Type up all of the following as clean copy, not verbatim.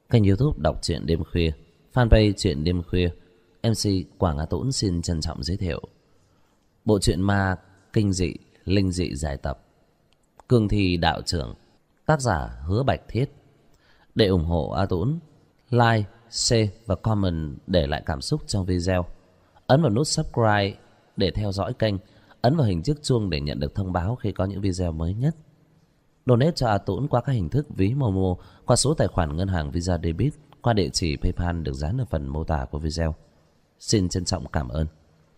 Kênh YouTube đọc truyện đêm khuya, fanpage truyện đêm khuya. MC Quảng Á Tũng xin trân trọng giới thiệu bộ truyện ma kinh dị, linh dị dài tập Cương Thi Đạo Trưởng, tác giả Hứa Bạch Thiết. Để ủng hộ A Tũng, like, share và comment để lại cảm xúc trong video. Ấn vào nút subscribe để theo dõi kênh. Ấn vào hình chiếc chuông để nhận được thông báo khi có những video mới nhất. Donate cho A Tũng qua các hình thức ví Momo, qua số tài khoản ngân hàng Visa Debit, qua địa chỉ PayPal được dán ở phần mô tả của video. Xin trân trọng cảm ơn.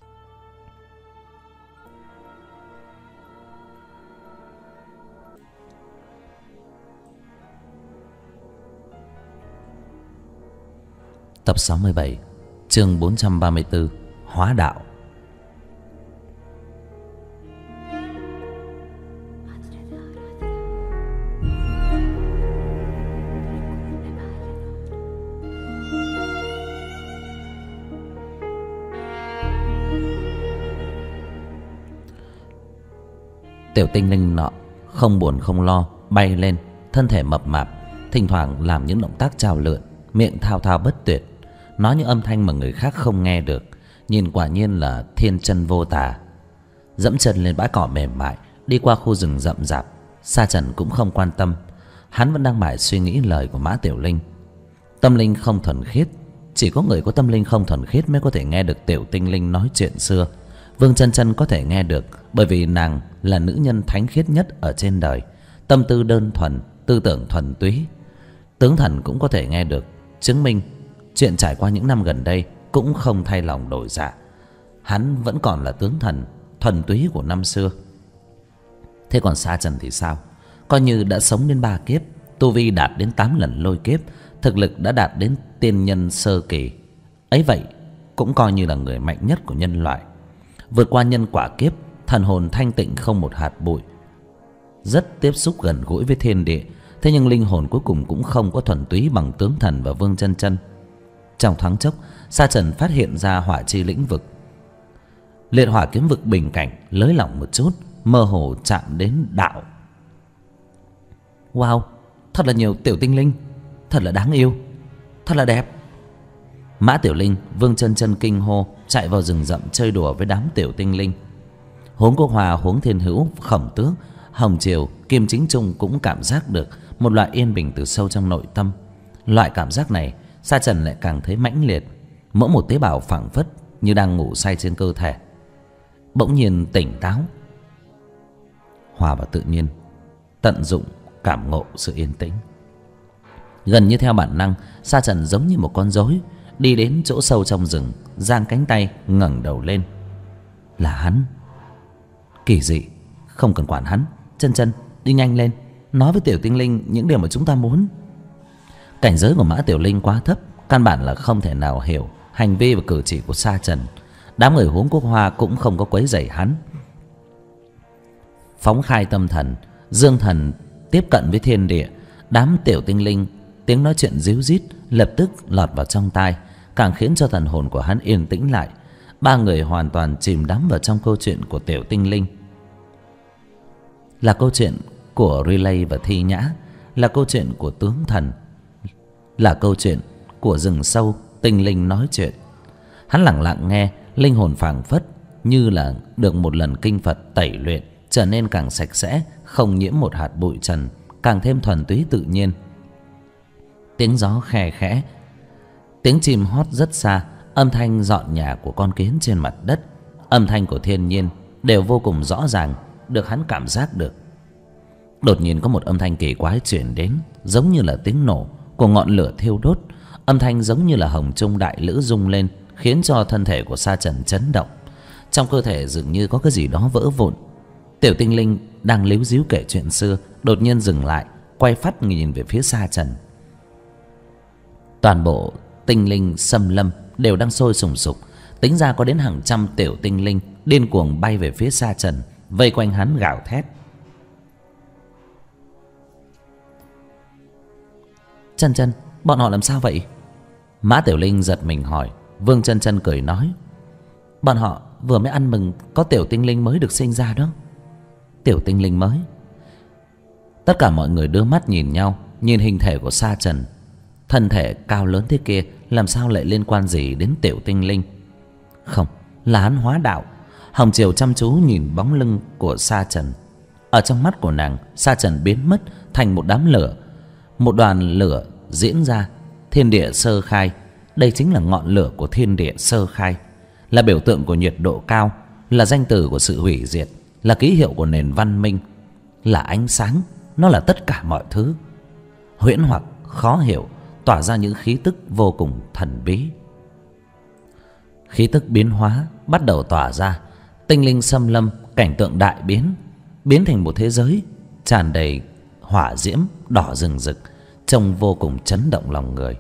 Tập 67, chương 434, Hóa Đạo. Tiểu tinh linh nọ không buồn không lo bay lên, thân thể mập mạp, thỉnh thoảng làm những động tác trào lượn, miệng thao thao bất tuyệt, nói những âm thanh mà người khác không nghe được, nhìn quả nhiên là thiên chân vô tà. Dẫm chân lên bãi cỏ mềm mại, đi qua khu rừng rậm rạp, Sa Trần cũng không quan tâm, hắn vẫn đang mải suy nghĩ lời của Mã Tiểu Linh. Tâm linh không thuần khiết, chỉ có người có tâm linh không thuần khiết mới có thể nghe được tiểu tinh linh nói chuyện xưa. Vương Chân Chân có thể nghe được bởi vì nàng là nữ nhân thánh khiết nhất ở trên đời, tâm tư đơn thuần, tư tưởng thuần túy. Tướng Thần cũng có thể nghe được, chứng minh chuyện trải qua những năm gần đây cũng không thay lòng đổi dạ. Hắn vẫn còn là tướng thần thuần túy của năm xưa. Thế còn Sa Trần thì sao? Coi như đã sống đến 3 kiếp, tu vi đạt đến 8 lần lôi kiếp, thực lực đã đạt đến tiên nhân sơ kỳ. Ấy vậy cũng coi như là người mạnh nhất của nhân loại. Vượt qua nhân quả kiếp, thần hồn thanh tịnh không một hạt bụi, rất tiếp xúc gần gũi với thiên địa. Thế nhưng linh hồn cuối cùng cũng không có thuần túy bằng tướng thần và Vương Chân Chân. Trong thoáng chốc, Sa Trần phát hiện ra hỏa chi lĩnh vực, liệt hỏa kiếm vực bình cảnh lới lỏng một chút, mơ hồ chạm đến đạo. Wow, thật là nhiều tiểu tinh linh, thật là đáng yêu, thật là đẹp. Mã Tiểu Linh, Vương Chân Chân kinh hô, chạy vào rừng rậm chơi đùa với đám tiểu tinh linh. Huống Quốc Hòa, Huống Thiên Hữu, Khổng Tước, Hồng Triều, Kim Chính Trung cũng cảm giác được một loại yên bình từ sâu trong nội tâm. Loại cảm giác này Sa Trần lại càng thấy mãnh liệt, mỗi một tế bào phảng phất như đang ngủ say trên cơ thể bỗng nhiên tỉnh táo, hòa vào tự nhiên, tận dụng cảm ngộ sự yên tĩnh. Gần như theo bản năng, Sa Trần giống như một con rối đi đến chỗ sâu trong rừng, giang cánh tay ngẩng đầu lên. Là hắn. Kỳ dị, không cần quản hắn. Chân Chân, đi nhanh lên, nói với tiểu tinh linh những điều mà chúng ta muốn. Cảnh giới của Mã Tiểu Linh quá thấp, căn bản là không thể nào hiểu hành vi và cử chỉ của Sa Trần. Đám người Huống Quốc Hoa cũng không có quấy rầy hắn. Phóng khai tâm thần, dương thần tiếp cận với thiên địa. Đám tiểu tinh linh tiếng nói chuyện ríu rít lập tức lọt vào trong tai, càng khiến cho thần hồn của hắn yên tĩnh lại. Ba người hoàn toàn chìm đắm vào trong câu chuyện của tiểu tinh linh. Là câu chuyện của Relay và Thi Nhã, là câu chuyện của tướng thần, là câu chuyện của rừng sâu tinh linh nói chuyện. Hắn lặng lặng nghe, linh hồn phảng phất như là được một lần kinh Phật tẩy luyện, trở nên càng sạch sẽ, không nhiễm một hạt bụi trần, càng thêm thuần túy tự nhiên. Tiếng gió khe khẽ, tiếng chim hót rất xa, âm thanh dọn nhà của con kiến trên mặt đất, âm thanh của thiên nhiên đều vô cùng rõ ràng, được hắn cảm giác được. Đột nhiên có một âm thanh kỳ quái truyền đến, giống như là tiếng nổ của ngọn lửa thiêu đốt. Âm thanh giống như là hồng trung đại lữ rung lên, khiến cho thân thể của Sa Trần chấn động. Trong cơ thể dường như có cái gì đó vỡ vụn. Tiểu tinh linh đang líu ríu kể chuyện xưa, đột nhiên dừng lại, quay phắt nhìn về phía Sa Trần. Toàn bộ tinh linh xâm lâm đều đang sôi sùng sục, tính ra có đến hàng trăm tiểu tinh linh điên cuồng bay về phía Sa Trần, vây quanh hắn gào thét. Chân Chân, bọn họ làm sao vậy? Mã Tiểu Linh giật mình hỏi. Vương Chân Chân cười nói, bọn họ vừa mới ăn mừng có tiểu tinh linh mới được sinh ra đó. Tiểu tinh linh mới? Tất cả mọi người đưa mắt nhìn nhau, nhìn hình thể của Sa Trần. Thân thể cao lớn thế kia làm sao lại liên quan gì đến tiểu tinh linh? Không, là hắn hóa đạo. Hồng Triều chăm chú nhìn bóng lưng của Sa Trần. Ở trong mắt của nàng, Sa Trần biến mất thành một đám lửa. Một đoàn lửa diễn ra. Thiên địa sơ khai. Đây chính là ngọn lửa của thiên địa sơ khai, là biểu tượng của nhiệt độ cao, là danh từ của sự hủy diệt, là ký hiệu của nền văn minh, là ánh sáng. Nó là tất cả mọi thứ, huyễn hoặc, khó hiểu, tỏa ra những khí tức vô cùng thần bí. Khí tức biến hóa bắt đầu tỏa ra. Tinh linh xâm lâm, cảnh tượng đại biến, biến thành một thế giới tràn đầy hỏa diễm đỏ rừng rực, trông vô cùng chấn động lòng người.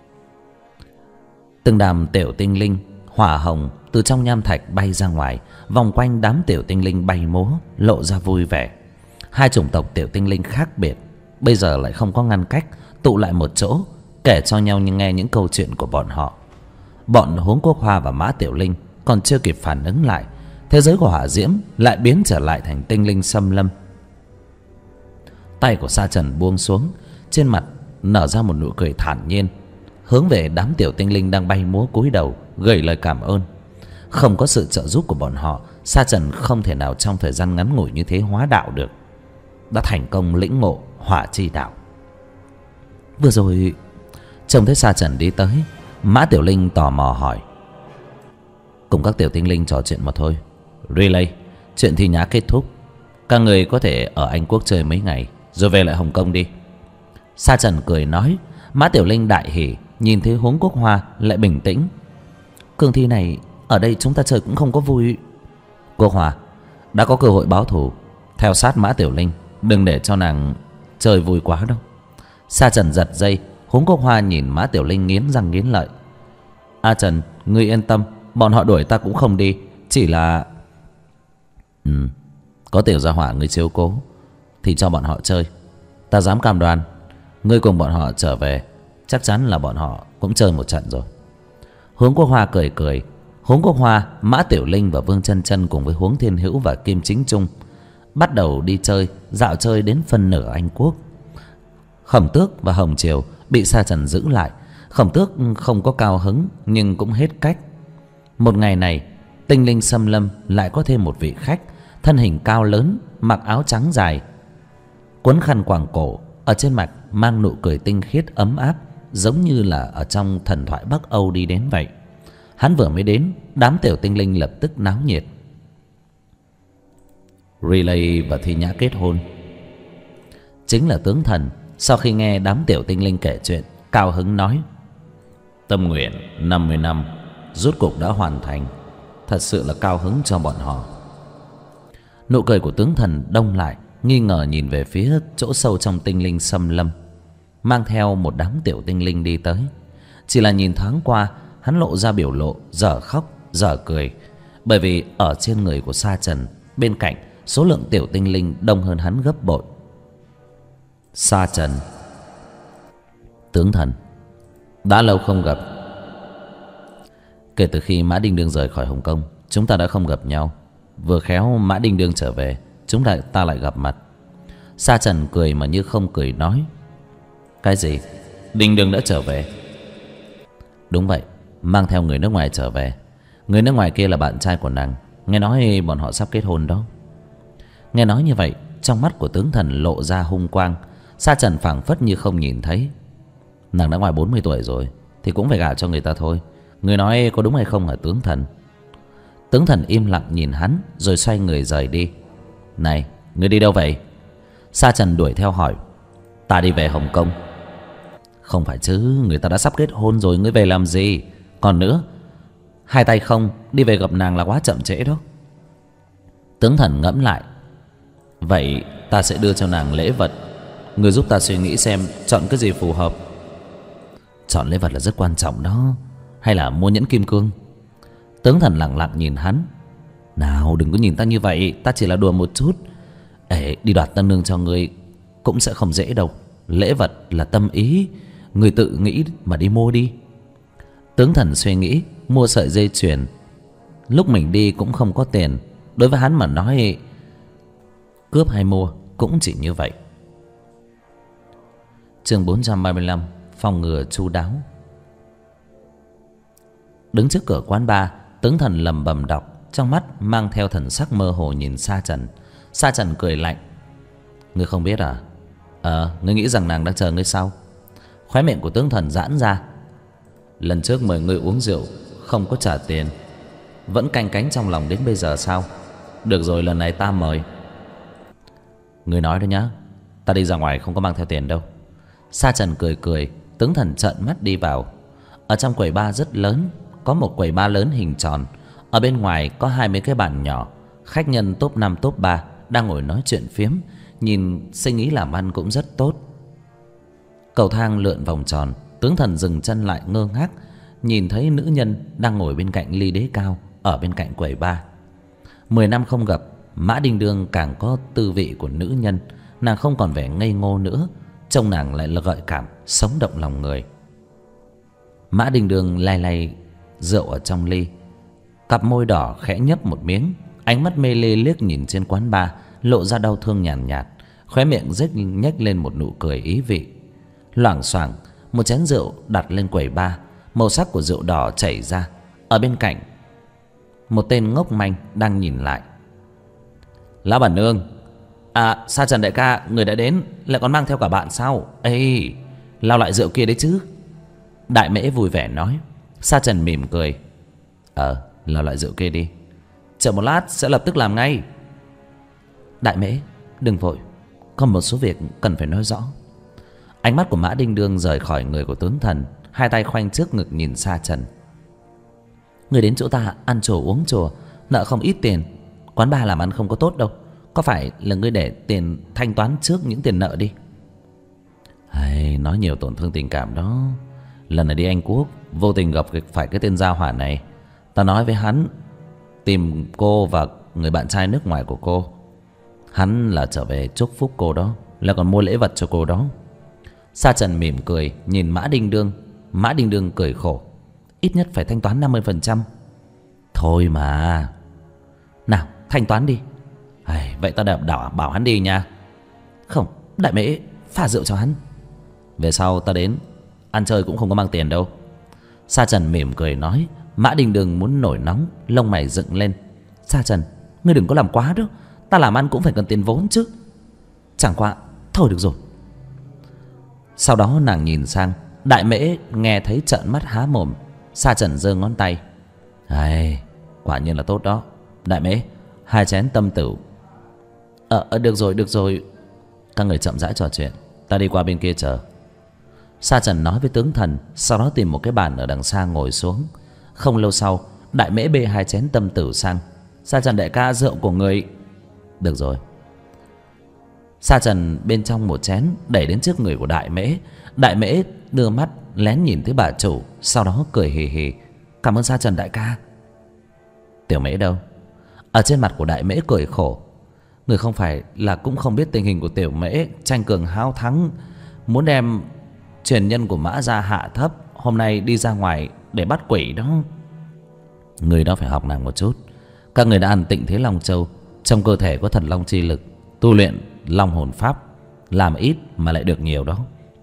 Từng đám tiểu tinh linh hỏa hồng từ trong nham thạch bay ra ngoài, vòng quanh đám tiểu tinh linh bay múa, lộ ra vui vẻ. Hai chủng tộc tiểu tinh linh khác biệt bây giờ lại không có ngăn cách, tụ lại một chỗ, kể cho nhau nghe những câu chuyện của bọn họ. Bọn Huống Quốc Hoa và Mã Tiểu Linh còn chưa kịp phản ứng lại, thế giới của hỏa diễm lại biến trở lại thành tinh linh xâm lâm. Tay của Sa Trần buông xuống, trên mặt nở ra một nụ cười thản nhiên, hướng về đám tiểu tinh linh đang bay múa cúi đầu gửi lời cảm ơn. Không có sự trợ giúp của bọn họ, Sa Trần không thể nào trong thời gian ngắn ngủi như thế hóa đạo được. Đã thành công lĩnh ngộ hỏa chi đạo. Vừa rồi trông thấy Sa Trần đi tới, Mã Tiểu Linh tò mò hỏi: cùng các tiểu tinh linh trò chuyện mà thôi. Relay, chuyện thi nhá kết thúc, các người có thể ở Anh Quốc chơi mấy ngày rồi về lại Hồng Kông đi. Sa Trần cười nói. Mã Tiểu Linh đại hỉ, nhìn thấy Huống Quốc Hoa lại bình tĩnh. Cương thi này ở đây chúng ta chơi cũng không có vui. Quốc Hoa đã có cơ hội báo thù, theo sát Mã Tiểu Linh, đừng để cho nàng chơi vui quá đâu. Sa Trần giật dây. Huống Quốc Hoa nhìn Mã Tiểu Linh nghiến răng nghiến lợi. A Trần, ngươi yên tâm, bọn họ đuổi ta cũng không đi, chỉ là có tiểu gia hỏa ngươi chiếu cố thì cho bọn họ chơi. Ta dám cam đoan, ngươi cùng bọn họ trở về, chắc chắn là bọn họ cũng chơi một trận rồi. Huống Quốc Hoa cười cười. Huống Quốc Hoa, Mã Tiểu Linh và Vương Chân Chân cùng với Huống Thiên Hữu và Kim Chính Trung bắt đầu đi chơi, dạo chơi đến phân nửa Anh Quốc. Khổng Tước và Hồng Triều bị Sa Trần giữ lại. Khổng Tước không có cao hứng nhưng cũng hết cách. Một ngày này, tinh linh xâm lâm lại có thêm một vị khách, thân hình cao lớn, mặc áo trắng dài, quấn khăn quàng cổ, ở trên mặt mang nụ cười tinh khiết ấm áp, giống như là ở trong thần thoại Bắc Âu đi đến vậy. Hắn vừa mới đến, đám tiểu tinh linh lập tức náo nhiệt. Relay và thi nhã kết hôn. Chính là tướng thần. Sau khi nghe đám tiểu tinh linh kể chuyện, cao hứng nói: tâm nguyện 50 năm rốt cục đã hoàn thành, thật sự là cao hứng cho bọn họ. Nụ cười của tướng thần đông lại, nghi ngờ nhìn về phía chỗ sâu trong tinh linh xâm lâm, mang theo một đám tiểu tinh linh đi tới. Chỉ là nhìn thoáng qua, hắn lộ ra biểu lộ dở khóc dở cười, bởi vì ở trên người của Sa Trần bên cạnh số lượng tiểu tinh linh đông hơn hắn gấp bội. Sa Trần, tướng thần, đã lâu không gặp. Kể từ khi Mã Đinh Đương rời khỏi Hồng Kông, chúng ta đã không gặp nhau. Vừa khéo Mã Đinh Đương trở về, chúng ta lại gặp mặt. Sa Trần cười mà như không cười nói: cái gì? Đinh Đương đã trở về? Đúng vậy, mang theo người nước ngoài trở về. Người nước ngoài kia là bạn trai của nàng, nghe nói bọn họ sắp kết hôn đó. Nghe nói như vậy, trong mắt của tướng thần lộ ra hung quang. Sa Trần phảng phất như không nhìn thấy. Nàng đã ngoài 40 tuổi rồi thì cũng phải gả cho người ta thôi. Người nói có đúng hay không hả tướng thần? Tướng thần im lặng nhìn hắn rồi xoay người rời đi. Này, ngươi đi đâu vậy? Sa Trần đuổi theo hỏi. Ta đi về Hồng Kông. Không phải chứ, người ta đã sắp kết hôn rồi, ngươi về làm gì? Còn nữa, hai tay không đi về gặp nàng là quá chậm trễ đó. Tướng thần ngẫm lại. Vậy ta sẽ đưa cho nàng lễ vật, ngươi giúp ta suy nghĩ xem chọn cái gì phù hợp. Chọn lễ vật là rất quan trọng đó. Hay là mua nhẫn kim cương? Tướng thần lặng lặng nhìn hắn. Nào, đừng có nhìn ta như vậy, ta chỉ là đùa một chút. Ê, đi đoạt tân nương cho ngươi cũng sẽ không dễ đâu. Lễ vật là tâm ý, ngươi tự nghĩ mà đi mua đi. Tướng thần suy nghĩ, mua sợi dây chuyền. Lúc mình đi cũng không có tiền, đối với hắn mà nói, cướp hay mua cũng chỉ như vậy. Chương 435, phòng ngừa chu đáo. Đứng trước cửa quán bar, Tướng Thần lẩm bẩm đọc, trong mắt mang theo thần sắc mơ hồ nhìn Sa Trần. Sa Trần cười lạnh. Ngươi không biết à? Ngươi nghĩ rằng nàng đang chờ ngươi sao? Khóe miệng của Tướng Thần giãn ra. Lần trước mời ngươi uống rượu không có trả tiền, vẫn canh cánh trong lòng đến bây giờ sao? Được rồi, lần này ta mời. Ngươi nói đó nhá, ta đi ra ngoài không có mang theo tiền đâu. Sa Trần cười cười. Tướng Thần trợn mắt đi vào. Ở trong quầy bar rất lớn, có một quầy bar lớn hình tròn. Ở bên ngoài có 20 cái bàn nhỏ. Khách nhân top 5 top 3 đang ngồi nói chuyện phiếm, nhìn sinh ý làm ăn cũng rất tốt. Cầu thang lượn vòng tròn, Tướng Thần dừng chân lại ngơ ngác, nhìn thấy nữ nhân đang ngồi bên cạnh ly đế cao ở bên cạnh quầy bar. 10 năm không gặp, Mã Đinh Đương càng có tư vị của nữ nhân. Nàng không còn vẻ ngây ngô nữa, trông nàng lại là gợi cảm, sống động lòng người. Mã Đinh Đương lay lay rượu ở trong ly, cặp môi đỏ khẽ nhấp một miếng, ánh mắt mê lê liếc nhìn trên quán bar, lộ ra đau thương nhàn nhạt, khóe miệng nhếch lên một nụ cười ý vị. Loảng xoảng, một chén rượu đặt lên quầy bar, màu sắc của rượu đỏ chảy ra. Ở bên cạnh, một tên ngốc manh đang nhìn lại. Lão bản nương, Sa Trần đại ca, người đã đến, lại còn mang theo cả bạn sao? Ê, lao lại rượu kia đấy chứ. Đại Mễ vui vẻ nói. Sa Trần mỉm cười. Lao lại rượu kia đi, chờ một lát sẽ lập tức làm ngay. Đại Mễ, đừng vội, có một số việc cần phải nói rõ. Ánh mắt của Mã Đinh Đương rời khỏi người của Tướng Thần, hai tay khoanh trước ngực nhìn Sa Trần. Người đến chỗ ta ăn chùa uống chùa, nợ không ít tiền. Quán bar làm ăn không có tốt đâu. Có phải là ngươi để tiền thanh toán trước những tiền nợ đi? Nói nhiều tổn thương tình cảm đó. Lần này đi Anh Quốc, vô tình gặp phải cái tên gia hỏa này. Ta nói với hắn tìm cô và người bạn trai nước ngoài của cô. Hắn là trở về chúc phúc cô đó, là còn mua lễ vật cho cô đó. Sa Trần mỉm cười nhìn Mã Đinh Đương. Mã Đinh Đương cười khổ. Ít nhất phải thanh toán 50%. Thôi mà. Nào, thanh toán đi. Vậy ta bảo hắn đi nha. Không, Đại Mễ, pha rượu cho hắn. Về sau ta đến ăn chơi cũng không có mang tiền đâu. Sa Trần mỉm cười nói. Mã Đinh Đương muốn nổi nóng, lông mày dựng lên. Sa Trần, ngươi đừng có làm quá đó. Ta làm ăn cũng phải cần tiền vốn chứ. Chẳng qua, thôi được rồi. Sau đó nàng nhìn sang Đại Mễ, nghe thấy trợn mắt há mồm. Sa Trần giơ ngón tay. Quả nhiên là tốt đó. Đại Mễ, 2 chén tâm tử. Được rồi. Các người chậm rãi trò chuyện, ta đi qua bên kia chờ. Sa Trần nói với Tướng Thần, sau đó tìm một cái bàn ở đằng xa ngồi xuống. Không lâu sau, Đại Mễ bê 2 chén tâm tử sang. Sa Trần đại ca, rượu của người. Được rồi. Sa Trần bên trong một chén đẩy đến trước người của Đại Mễ. Đại Mễ đưa mắt lén nhìn thấy bà chủ, sau đó cười hì hì. Cảm ơn Sa Trần đại ca. Tiểu Mễ đâu? Ở trên mặt của Đại Mễ cười khổ. Người không phải là cũng không biết tình hình của Tiểu Mễ tranh cường háo thắng, muốn đem truyền nhân của Mã gia hạ thấp, hôm nay đi ra ngoài để bắt quỷ đó. Người đó phải học nàng một chút. Các người đã ăn Tịnh Thế Long Châu, trong cơ thể có thần long chi lực, tu luyện long hồn pháp, làm ít mà lại được nhiều đó.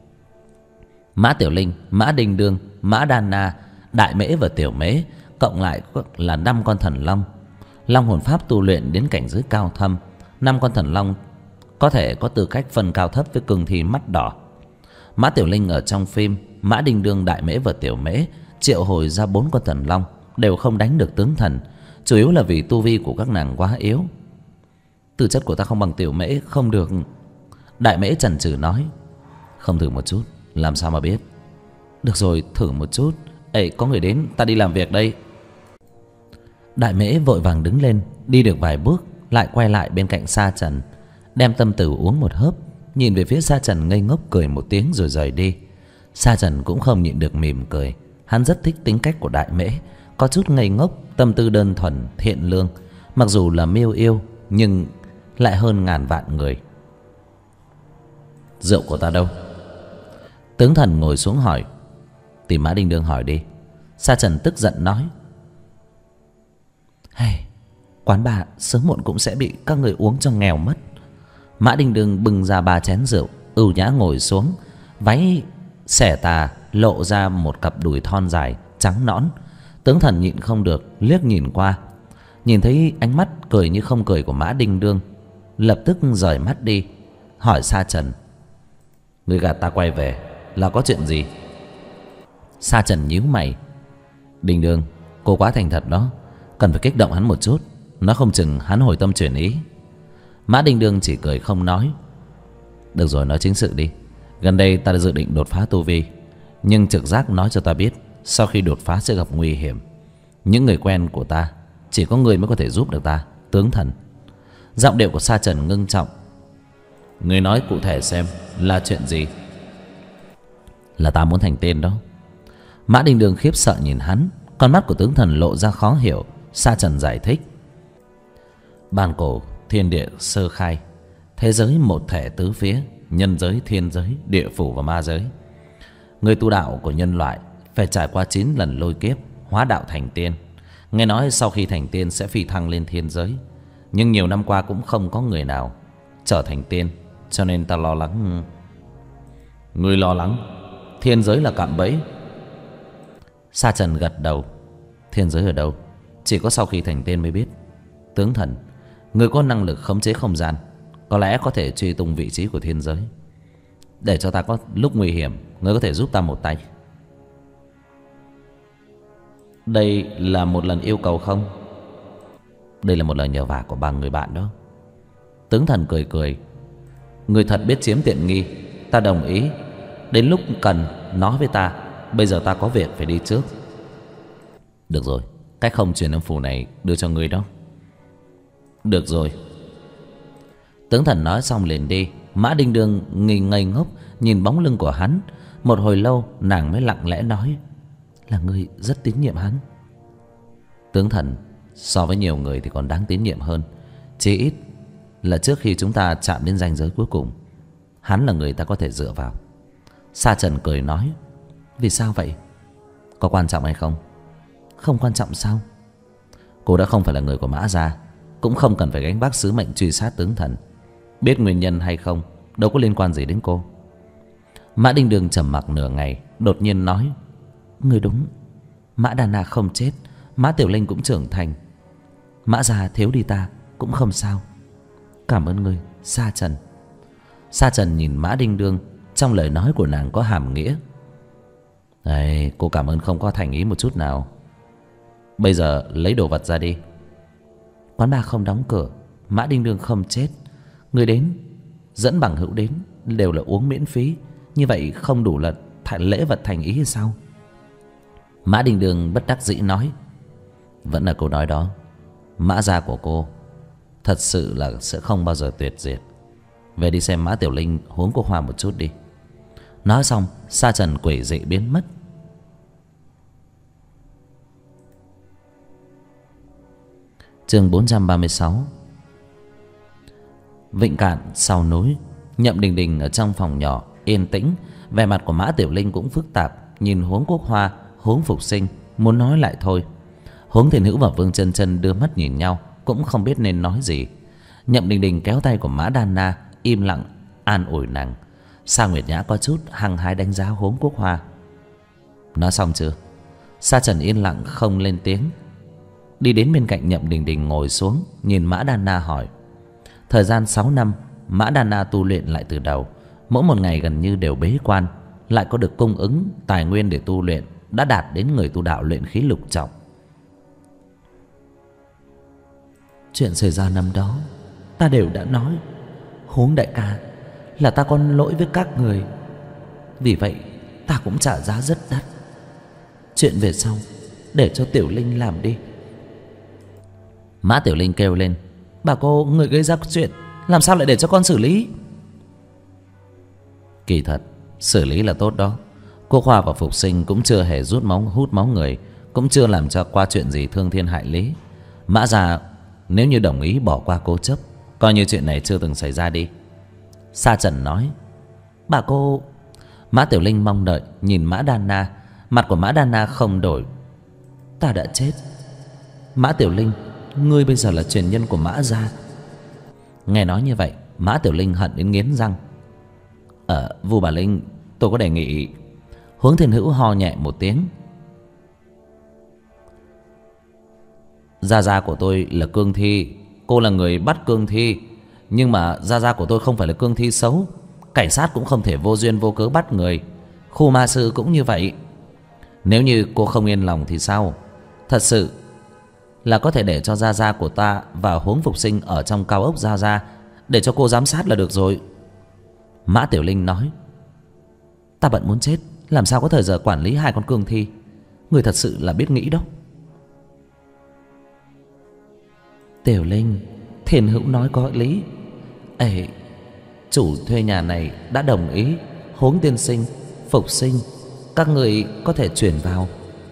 Mã Tiểu Linh, Mã Đinh Đương, Mã Đan Na, Đại Mễ và Tiểu Mễ cộng lại là 5 con thần long. Long hồn pháp tu luyện đến cảnh giới cao thâm. 5 con thần long có thể có tư cách phân cao thấp với cường thi mắt đỏ. Mã Tiểu Linh ở trong phim, Mã Đinh Đương, Đại Mễ và Tiểu Mễ triệu hồi ra 4 con thần long, đều không đánh được Tướng Thần. Chủ yếu là vì tu vi của các nàng quá yếu. Tư chất của ta không bằng Tiểu Mễ, không được. Đại Mễ chần chừ nói. Không thử một chút làm sao mà biết. Được rồi, thử một chút. Có người đến, ta đi làm việc đây. Đại Mễ vội vàng đứng lên, đi được vài bước lại quay lại bên cạnh Sa Trần, đem tâm tử uống một hớp, nhìn về phía Sa Trần ngây ngốc cười một tiếng rồi rời đi. Sa Trần cũng không nhịn được mỉm cười. Hắn rất thích tính cách của Đại Mễ, có chút ngây ngốc, tâm tư đơn thuần, thiện lương. Mặc dù là miêu yêu nhưng lại hơn ngàn vạn người. Rượu của ta đâu? Tướng Thần ngồi xuống hỏi. Tìm Mã Đinh Đương hỏi đi. Sa Trần tức giận nói. Quán bar sớm muộn cũng sẽ bị các người uống cho nghèo mất. Mã Đinh Đương bưng ra 3 chén rượu, ưu nhã ngồi xuống, váy xẻ tà lộ ra một cặp đùi thon dài trắng nõn. Tướng Thần nhịn không được liếc nhìn qua, nhìn thấy ánh mắt cười như không cười của Mã Đinh Đương, lập tức rời mắt đi, hỏi Sa Trần: "Ngươi gạt ta quay về là có chuyện gì?" Sa Trần nhíu mày: "Đinh Đương, cô quá thành thật đó, cần phải kích động hắn một chút, nó không chừng hắn hồi tâm chuyển ý." Mã Đinh Đương chỉ cười không nói. "Được rồi, nói chính sự đi. Gần đây ta đã dự định đột phá tu vi, nhưng trực giác nói cho ta biết sau khi đột phá sẽ gặp nguy hiểm. Những người quen của ta, chỉ có người mới có thể giúp được ta, Tướng Thần." Giọng điệu của Sa Trần ngưng trọng: "Ngươi nói cụ thể xem là chuyện gì?" "Là ta muốn thành tiên đó." Mã Đinh Đương khiếp sợ nhìn hắn, con mắt của Tướng Thần lộ ra khó hiểu. Sa Trần giải thích: "Ban cổ thiên địa sơ khai, thế giới một thể tứ phía, nhân giới, thiên giới, địa phủ và ma giới. Người tu đạo của nhân loại phải trải qua 9 lần lôi kiếp hóa đạo thành tiên. Nghe nói sau khi thành tiên sẽ phi thăng lên thiên giới, nhưng nhiều năm qua cũng không có người nào trở thành tiên, cho nên ta lo lắng." "Ngươi lo lắng thiên giới là cạm bẫy?" Sa Trần gật đầu: "Thiên giới ở đâu, chỉ có sau khi thành tiên mới biết. Tướng Thần, ngươi có năng lực khống chế không gian, có lẽ có thể truy tung vị trí của thiên giới, để cho ta có lúc nguy hiểm ngươi có thể giúp ta một tay." "Đây là một lần yêu cầu không?" "Đây là một lời nhờ vả của ba người bạn đó." Tướng Thần cười cười: "Ngươi thật biết chiếm tiện nghi, ta đồng ý. Đến lúc cần nói với ta, bây giờ ta có việc phải đi trước." "Được rồi, cách không truyền âm phù này đưa cho ngươi đó." "Được rồi." Tướng Thần nói xong liền đi. Mã Đinh Đương ngây ngốc nhìn bóng lưng của hắn. Một hồi lâu nàng mới lặng lẽ nói: "Là ngươi rất tín nhiệm hắn." "Tướng Thần so với nhiều người thì còn đáng tín nhiệm hơn. Chí ít là trước khi chúng ta chạm đến ranh giới cuối cùng, hắn là người ta có thể dựa vào." Sa Trần cười nói: "Vì sao vậy? Có quan trọng hay không?" "Không quan trọng sao?" "Cô đã không phải là người của Mã gia, cũng không cần phải gánh vác sứ mệnh truy sát Tướng Thần. Biết nguyên nhân hay không đâu có liên quan gì đến cô." Mã Đinh Đương trầm mặc nửa ngày, đột nhiên nói: "Ngươi đúng. Mã Đan Na không chết, Mã Tiểu Linh cũng trưởng thành. Mã gia thiếu đi ta cũng không sao. Cảm ơn ngươi, Sa Trần." Sa Trần nhìn Mã Đinh Đương, trong lời nói của nàng có hàm nghĩa. "Này, cô cảm ơn không có thành ý một chút nào. Bây giờ lấy đồ vật ra đi." "Quán bar không đóng cửa, Mã Đinh Đương không chết. Người đến, dẫn bằng hữu đến đều là uống miễn phí, như vậy không đủ là lễ vật thành ý hay sao?" Mã Đinh Đương bất đắc dĩ nói: "Vẫn là câu nói đó, Mã gia của cô thật sự là sẽ không bao giờ tuyệt diệt. Về đi xem Mã Tiểu Linh huống cô hoa một chút đi." Nói xong Sa Trần quỷ dị biến mất. Chương 436. Vịnh Cạn sau núi. Nhậm Đình Đình ở trong phòng nhỏ yên tĩnh. Vẻ mặt của Mã Tiểu Linh cũng phức tạp, nhìn Huống Quốc Hoa, Huống Phục Sinh, muốn nói lại thôi. Huống Thiên Hữu và Vương Chân Chân đưa mắt nhìn nhau, cũng không biết nên nói gì. Nhậm Đình Đình kéo tay của Mã Đan Na, im lặng an ủi nàng. Sa Nguyệt Nhã có chút hăng hái đánh giá Huống Quốc Hoa. "Nói xong chưa?" Sa Trần yên lặng không lên tiếng, đi đến bên cạnh Nhậm Đình Đình ngồi xuống, nhìn Mã Đan Na hỏi. Thời gian 6 năm, Mã Đan Na tu luyện lại từ đầu, mỗi một ngày gần như đều bế quan, lại có được cung ứng tài nguyên để tu luyện, đã đạt đến người tu đạo luyện khí lục trọng. "Chuyện xảy ra năm đó ta đều đã nói, Huống đại ca, là ta có lỗi với các người, vì vậy ta cũng trả giá rất đắt. Chuyện về sau để cho Tiểu Linh làm đi." Mã Tiểu Linh kêu lên: "Bà cô, người gây ra chuyện làm sao lại để cho con xử lý?" "Kỳ thật xử lý là tốt đó. Cô Khoa và Phục Sinh cũng chưa hề hút máu người, cũng chưa làm cho qua chuyện gì thương thiên hại lý. Mã gia nếu như đồng ý bỏ qua cố chấp, coi như chuyện này chưa từng xảy ra đi." Sa Trần nói. "Bà cô..." Mã Tiểu Linh mong đợi nhìn Mã Đan Na. Mặt của Mã Đan Na không đổi. "Ta đã chết. Mã Tiểu Linh, ngươi bây giờ là truyền nhân của Mã gia." Nghe nói như vậy, Mã Tiểu Linh hận đến nghiến răng. Vu bà Linh, tôi có đề nghị." Huống Thiên Hữu ho nhẹ một tiếng. Gia gia của tôi là cương thi, cô là người bắt cương thi. Nhưng mà gia gia của tôi không phải là cương thi xấu. Cảnh sát cũng không thể vô duyên vô cớ bắt người. Khu ma sư cũng như vậy. Nếu như cô không yên lòng thì sao? Thật sự là có thể để cho gia gia của ta và Huống Phục Sinh ở trong cao ốc gia gia, để cho cô giám sát là được rồi. Mã Tiểu Linh nói. Ta bận muốn chết, làm sao có thời giờ quản lý hai con cương thi. Người thật sự là biết nghĩ đó. Tiểu Linh, Thiên Hữu nói có lý. Ê, chủ thuê nhà này đã đồng ý. Huống tiên sinh, Phục Sinh, các người có thể chuyển vào.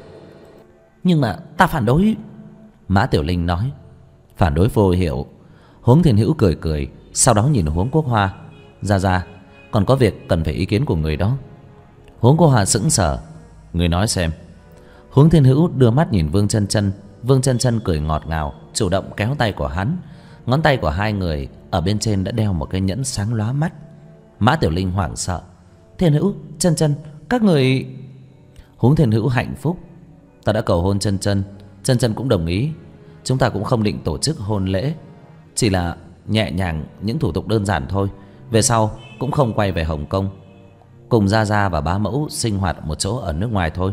Nhưng mà ta phản đối. Mã Tiểu Linh nói. Phản đối vô hiệu. Huống Thiên Hữu cười cười, sau đó nhìn Huống Quốc Hoa. Ra còn có việc cần phải ý kiến của người đó. Huống Quốc Hoa sững sờ. Người nói xem. Huống Thiên Hữu đưa mắt nhìn Vương Chân Chân. Vương Chân Chân cười ngọt ngào, chủ động kéo tay của hắn. Ngón tay của hai người ở bên trên đã đeo một cái nhẫn sáng lóa mắt. Mã Tiểu Linh hoảng sợ. Thiên Hữu, Chân Chân, các người... Huống Thiên Hữu hạnh phúc. Ta đã cầu hôn Chân Chân, Chân Chân cũng đồng ý. Chúng ta cũng không định tổ chức hôn lễ, chỉ là nhẹ nhàng những thủ tục đơn giản thôi. Về sau cũng không quay về Hồng Kông, cùng Gia Gia và bá mẫu sinh hoạt một chỗ ở nước ngoài thôi.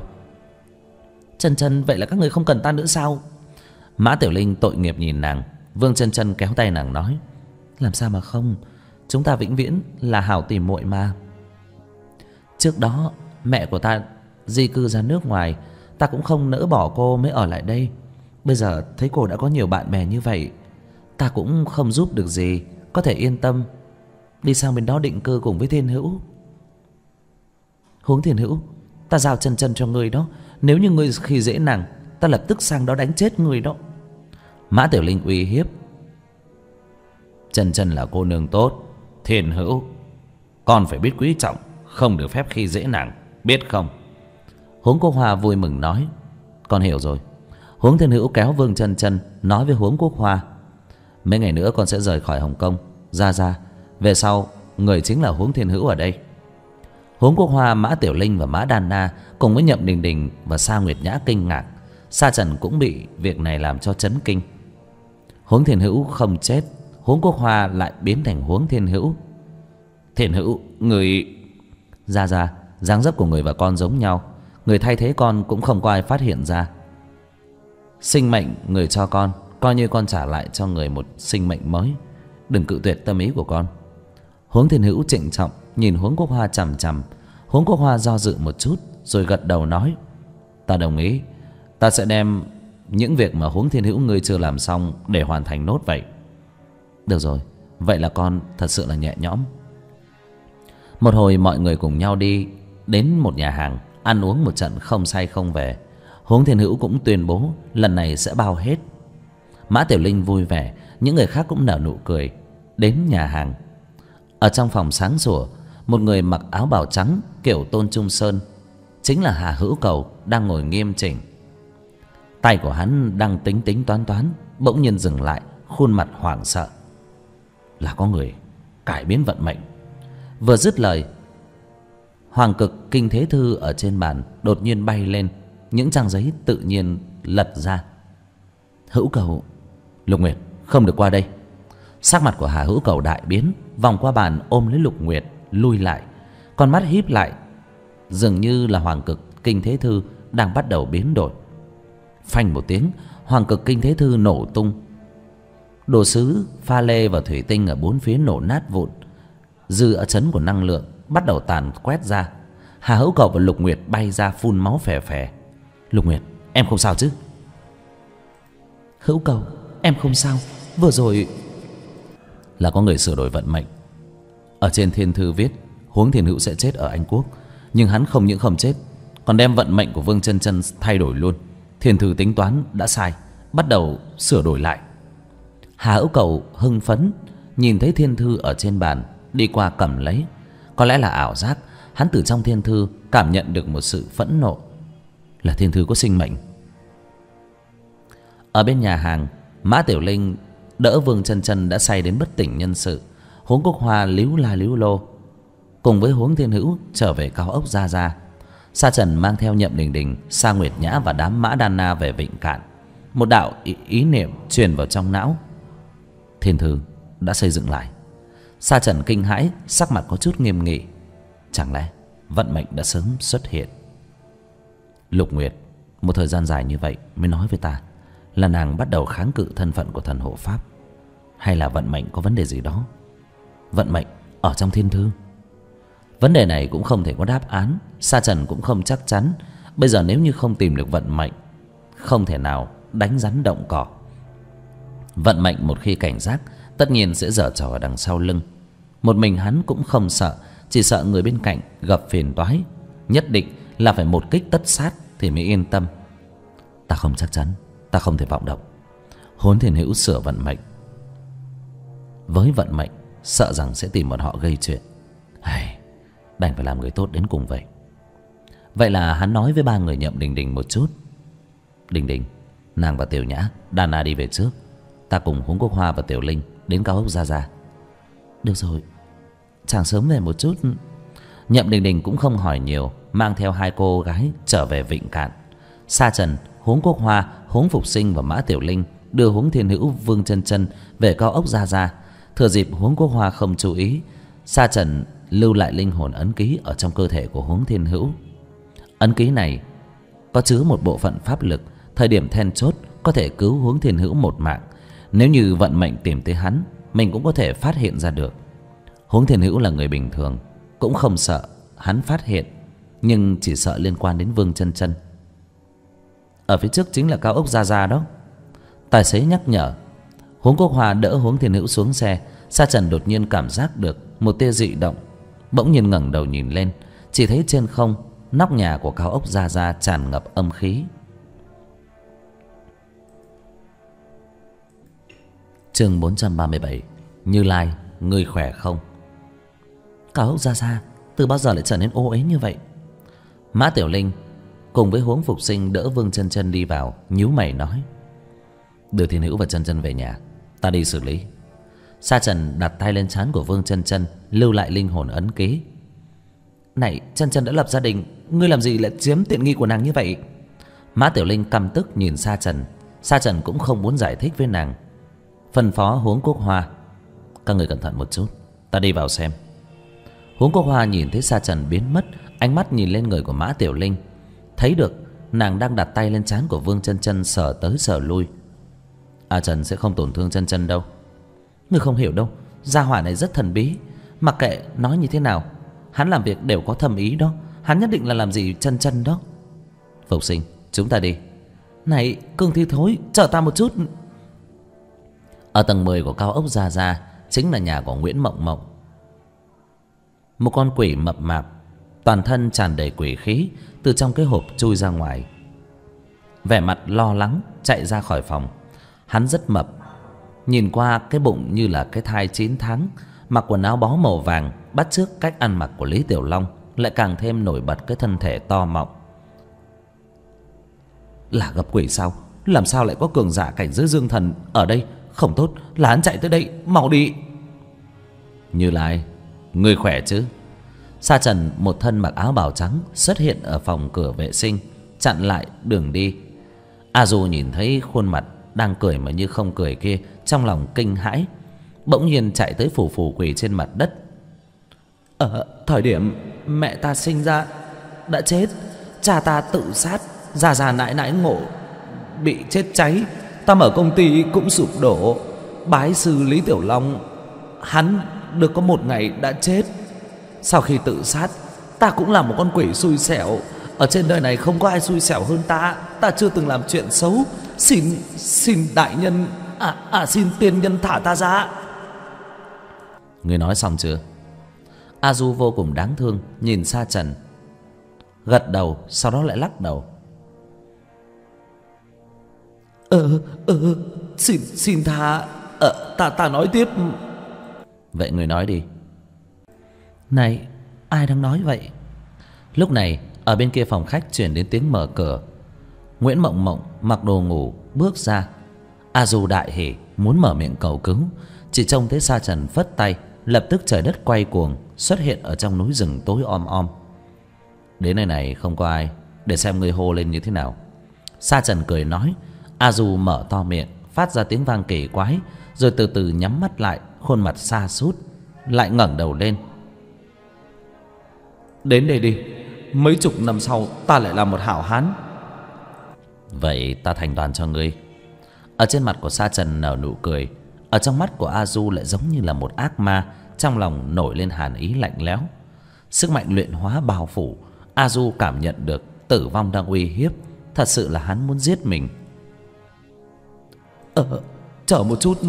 Chân Chân, vậy là các người không cần ta nữa sao? Mã Tiểu Linh tội nghiệp nhìn nàng. Vương Chân Chân kéo tay nàng nói. Làm sao mà không, chúng ta vĩnh viễn là hảo tỉ muội mà. Trước đó mẹ của ta di cư ra nước ngoài, ta cũng không nỡ bỏ cô mới ở lại đây. Bây giờ thấy cô đã có nhiều bạn bè như vậy, ta cũng không giúp được gì, có thể yên tâm đi sang bên đó định cư cùng với Thiên Hữu. Huống Thiên Hữu, ta giao Chân Chân cho ngươi đó. Nếu như ngươi khi dễ nàng, ta lập tức sang đó đánh chết ngươi đó. Mã Tiểu Linh uy hiếp. Chân Chân là cô nương tốt, Thiên Hữu, con phải biết quý trọng, không được phép khi dễ nàng, biết không? Huống Quốc Hoa vui mừng nói. Con hiểu rồi. Huống Thiên Hữu kéo Vương Chân Chân nói với Huống Quốc Hoa. Mấy ngày nữa con sẽ rời khỏi Hồng Kông. Ra về sau người chính là Huống Thiên Hữu ở đây. Huống Quốc Hoa, Mã Tiểu Linh và Mã Đan Na cùng với Nhậm Đình Đình và Sa Nguyệt Nhã kinh ngạc. Sa Trần cũng bị việc này làm cho chấn kinh. Huống Thiên Hữu không chết, Huống Quốc Hoa lại biến thành Huống Thiên Hữu. Thiên Hữu, người... Ra dáng dấp của người và con giống nhau, người thay thế con cũng không có ai phát hiện ra. Sinh mệnh người cho con, coi như con trả lại cho người một sinh mệnh mới. Đừng cự tuyệt tâm ý của con. Huống Thiên Hữu trịnh trọng nhìn Huống Quốc Hoa chằm chằm. Huống Quốc Hoa do dự một chút rồi gật đầu nói. Ta đồng ý. Ta sẽ đem những việc mà Huống Thiên Hữu ngươi chưa làm xong để hoàn thành nốt vậy. Được rồi, vậy là con thật sự là nhẹ nhõm. Một hồi mọi người cùng nhau đi đến một nhà hàng, ăn uống một trận không say không về. Huống Thiên Hữu cũng tuyên bố lần này sẽ bao hết. Mã Tiểu Linh vui vẻ, những người khác cũng nở nụ cười. Đến nhà hàng, ở trong phòng sáng sủa, một người mặc áo bào trắng kiểu Tôn Trung Sơn, chính là Hà Hữu Cầu, đang ngồi nghiêm chỉnh. Tay của hắn đang tính toán, bỗng nhiên dừng lại, khuôn mặt hoảng sợ. Là có người cải biến vận mệnh. Vừa dứt lời, Hoàng Cực Kinh Thế Thư ở trên bàn đột nhiên bay lên, những trang giấy tự nhiên lật ra. Hữu Cầu, Lục Nguyệt, không được qua đây. Sắc mặt của Hà Hữu Cầu đại biến, vòng qua bàn ôm lấy Lục Nguyệt, lui lại, con mắt híp lại, dường như là Hoàng Cực Kinh Thế Thư đang bắt đầu biến đổi. Phanh một tiếng, Hoàng Cực Kinh Thế Thư nổ tung. Đồ sứ, pha lê và thủy tinh ở bốn phía nổ nát vụn. Dư ở chấn của năng lượng bắt đầu tàn quét ra. Hà Hữu Cầu và Lục Nguyệt bay ra phun máu phè phè. Lục Nguyệt, em không sao chứ? Hữu Cầu, em không sao. Vừa rồi là có người sửa đổi vận mệnh. Ở trên thiên thư viết Huống Thiên Hữu sẽ chết ở Anh Quốc, nhưng hắn không những không chết, còn đem vận mệnh của Vương Chân Chân thay đổi luôn. Thiên thư tính toán đã sai, bắt đầu sửa đổi lại. Hà Hữu Cầu hưng phấn nhìn thấy thiên thư ở trên bàn, đi qua cầm lấy. Có lẽ là ảo giác, hắn từ trong thiên thư cảm nhận được một sự phẫn nộ. Là thiên thư có sinh mệnh. Ở bên nhà hàng, Mã Tiểu Linh đỡ Vương Chân Chân đã say đến bất tỉnh nhân sự. Huống Quốc Hoa líu la líu lô cùng với Huống Thiên Hữu trở về cao ốc Gia Gia. Sa Trần mang theo Nhậm Đình Đình, Sa Nguyệt Nhã và đám Mã Đan Na về Vịnh Cạn. Một đạo ý niệm truyền vào trong não. Thiên thư đã xây dựng lại. Sa Trần kinh hãi, sắc mặt có chút nghiêm nghị. Chẳng lẽ vận mệnh đã sớm xuất hiện? Lục Nguyệt một thời gian dài như vậy mới nói với ta là nàng bắt đầu kháng cự thân phận của thần hộ pháp, hay là vận mệnh có vấn đề gì đó? Vận mệnh ở trong thiên thư? Vấn đề này cũng không thể có đáp án. Sa Trần cũng không chắc chắn. Bây giờ nếu như không tìm được vận mệnh, không thể nào đánh rắn động cỏ. Vận mệnh một khi cảnh giác, tất nhiên sẽ giở trò ở đằng sau lưng. Một mình hắn cũng không sợ, chỉ sợ người bên cạnh gặp phiền toái. Nhất định là phải một kích tất sát thì mới yên tâm. Ta không chắc chắn, ta không thể vọng động. Hốn Thiên Hữu sửa vận mệnh với vận mệnh, sợ rằng sẽ tìm bọn họ gây chuyện. Đành phải làm người tốt đến cùng vậy. Vậy là hắn nói với ba người Nhậm Đình Đình một chút. Đình Đình, nàng và Tiểu Nhã, Đan Na đi về trước. Ta cùng Huống Quốc Hoa và Tiểu Linh đến cao ốc Gia Gia. Được rồi, chàng sớm về một chút. Nhậm Đình Đình cũng không hỏi nhiều, mang theo hai cô gái trở về Vịnh Cạn. Sa Trần, Huống Quốc Hoa, Huống Phục Sinh và Mã Tiểu Linh đưa Huống Thiên Hữu, Vương Chân Chân về cao ốc Gia Gia. Thừa dịp Huống Quốc Hoa không chú ý, Sa Trần lưu lại linh hồn ấn ký ở trong cơ thể của Huống Thiên Hữu. Ấn ký này có chứa một bộ phận pháp lực, thời điểm then chốt có thể cứu Huống Thiên Hữu một mạng. Nếu như vận mệnh tìm tới hắn, mình cũng có thể phát hiện ra được. Huống Thiên Hữu là người bình thường, cũng không sợ hắn phát hiện, nhưng chỉ sợ liên quan đến Vương Chân Chân. Ở phía trước chính là cao ốc Gia Gia đó, tài xế nhắc nhở. Huống Quốc Hoa đỡ Huống Thiên Hữu xuống xe. Sa Trần đột nhiên cảm giác được một tia dị động, bỗng nhiên ngẩng đầu nhìn lên, chỉ thấy trên không, nóc nhà của cao ốc Gia Gia tràn ngập âm khí. Chương 437. Như Lai, ngươi khỏe không? Cao ốc Gia Gia từ bao giờ lại trở nên ô uế như vậy? Mã Tiểu Linh cùng với Huống Phục Sinh đỡ Vương Chân Chân đi vào, nhíu mày nói: đưa Thiên Hữu và Chân Chân về nhà, ta đi xử lý. Sa Trần đặt tay lên trán của Vương Chân Chân, lưu lại linh hồn ấn ký. Này, Chân Chân đã lập gia đình, ngươi làm gì lại chiếm tiện nghi của nàng như vậy? Mã Tiểu Linh căm tức nhìn Sa Trần. Sa Trần cũng không muốn giải thích với nàng, phân phó Huống Quốc Hoa: các người cẩn thận một chút, ta đi vào xem. Huống Quốc Hoa nhìn thấy Sa Trần biến mất, ánh mắt nhìn lên người của Mã Tiểu Linh, thấy được nàng đang đặt tay lên trán của Vương Chân Chân, sờ tới sờ lui. A Trần sẽ không tổn thương Chân Chân đâu. Ngươi không hiểu đâu, gia hỏa này rất thần bí. Mặc kệ nói như thế nào, hắn làm việc đều có thâm ý đó. Hắn nhất định là làm gì Chân Chân đó. Phục Sinh, chúng ta đi. Này, Cương Thi thối, chờ ta một chút. Ở tầng 10 của cao ốc Gia Gia chính là nhà của Nguyễn Mộng Mộng. Một con quỷ mập mạp, toàn thân tràn đầy quỷ khí, từ trong cái hộp chui ra ngoài, vẻ mặt lo lắng chạy ra khỏi phòng. Hắn rất mập, nhìn qua cái bụng như là cái thai 9 tháng, mặc quần áo bó màu vàng, bắt chước cách ăn mặc của Lý Tiểu Long, lại càng thêm nổi bật cái thân thể to mọng. Là gặp quỷ sao? Làm sao lại có cường giả cảnh giới dương thần ở đây? Không tốt, là hắn chạy tới đây, mau đi. Như Lai, ngươi khỏe chứ? Sa Trần một thân mặc áo bào trắng xuất hiện ở phòng cửa vệ sinh, chặn lại đường đi. A Du nhìn thấy khuôn mặt đang cười mà như không cười kia, trong lòng kinh hãi, bỗng nhiên chạy tới phù phù quỳ trên mặt đất. Ở thời điểm mẹ ta sinh ra đã chết, cha ta tự sát, già già nãi nãi ngộ bị chết cháy, ta mở công ty cũng sụp đổ. Bái sư Lý Tiểu Long, hắn được có một ngày đã chết. Sau khi tự sát, ta cũng là một con quỷ xui xẻo. Ở trên đời này không có ai xui xẻo hơn ta. Ta chưa từng làm chuyện xấu. Xin đại nhân, xin tiên nhân thả ta ra. Ngươi nói xong chưa? A Du vô cùng đáng thương nhìn Sa Trần, gật đầu, sau đó lại lắc đầu. Xin tha. Ta nói tiếp. Vậy người nói đi. Này, ai đang nói vậy? Lúc này ở bên kia phòng khách truyền đến tiếng mở cửa. Nguyễn Mộng Mộng mặc đồ ngủ bước ra. A Du đại hỉ muốn mở miệng cầu cứu, chỉ trông thấy Sa Trần phất tay, lập tức trời đất quay cuồng, xuất hiện ở trong núi rừng tối om om. Đến nơi này không có ai, để xem ngươi hô lên như thế nào. Sa Trần cười nói. A Du mở to miệng, phát ra tiếng vang kỳ quái, rồi từ từ nhắm mắt lại, khuôn mặt sa sút, lại ngẩng đầu lên. Đến đây đi, mấy chục năm sau ta lại là một hảo hán. Vậy ta thành toàn cho ngươi. Ở trên mặt của Sa Trần nở nụ cười, ở trong mắt của A Du lại giống như là một ác ma, trong lòng nổi lên hàn ý lạnh lẽo. Sức mạnh luyện hóa bao phủ, A Du cảm nhận được tử vong đang uy hiếp. Thật sự là hắn muốn giết mình. Chờ một chút.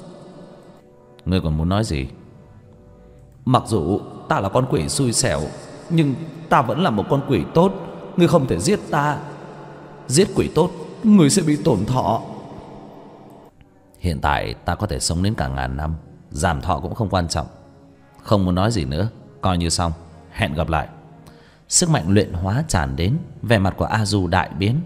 Ngươi còn muốn nói gì? Mặc dù ta là con quỷ xui xẻo, nhưng ta vẫn là một con quỷ tốt. Ngươi không thể giết ta. Giết quỷ tốt, ngươi sẽ bị tổn thọ. Hiện tại ta có thể sống đến cả ngàn năm, giảm thọ cũng không quan trọng. Không muốn nói gì nữa, coi như xong. Hẹn gặp lại. Sức mạnh luyện hóa tràn đến, vẻ mặt của A Du đại biến.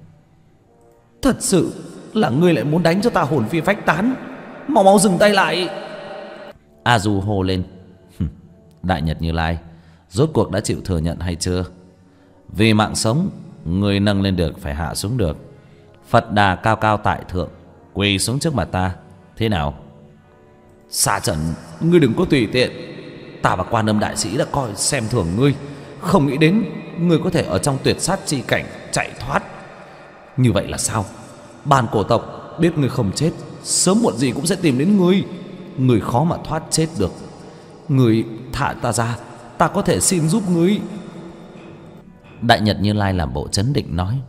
Thật sự là ngươi lại muốn đánh cho ta hồn phi phách tán. Mau mau dừng tay lại. A Du hô lên. Đại Nhật Như Lai, rốt cuộc đã chịu thừa nhận hay chưa? Vì mạng sống, người nâng lên được phải hạ xuống được. Phật Đà cao cao tại thượng, quỳ xuống trước mặt ta. Thế nào? Sa Trần, ngươi đừng có tùy tiện. Ta và Quan Âm đại sĩ đã coi xem thường ngươi, không nghĩ đến ngươi có thể ở trong tuyệt sát chi cảnh chạy thoát. Như vậy là sao? Bàn cổ tộc biết ngươi không chết, sớm muộn gì cũng sẽ tìm đến ngươi. Ngươi khó mà thoát chết được. Ngươi thả ta ra, ta có thể xin giúp ngươi. Đại Nhật Như Lai làm bộ trấn định nói.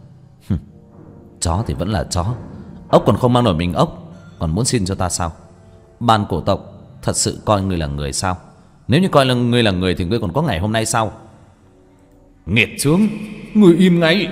Chó thì vẫn là chó, ốc còn không mang nổi mình ốc, còn muốn xin cho ta sao? Bàn cổ tộc thật sự coi ngươi là người sao? Nếu như coi là ngươi là người thì ngươi còn có ngày hôm nay sao? Nghiệt chướng, ngươi im ngay.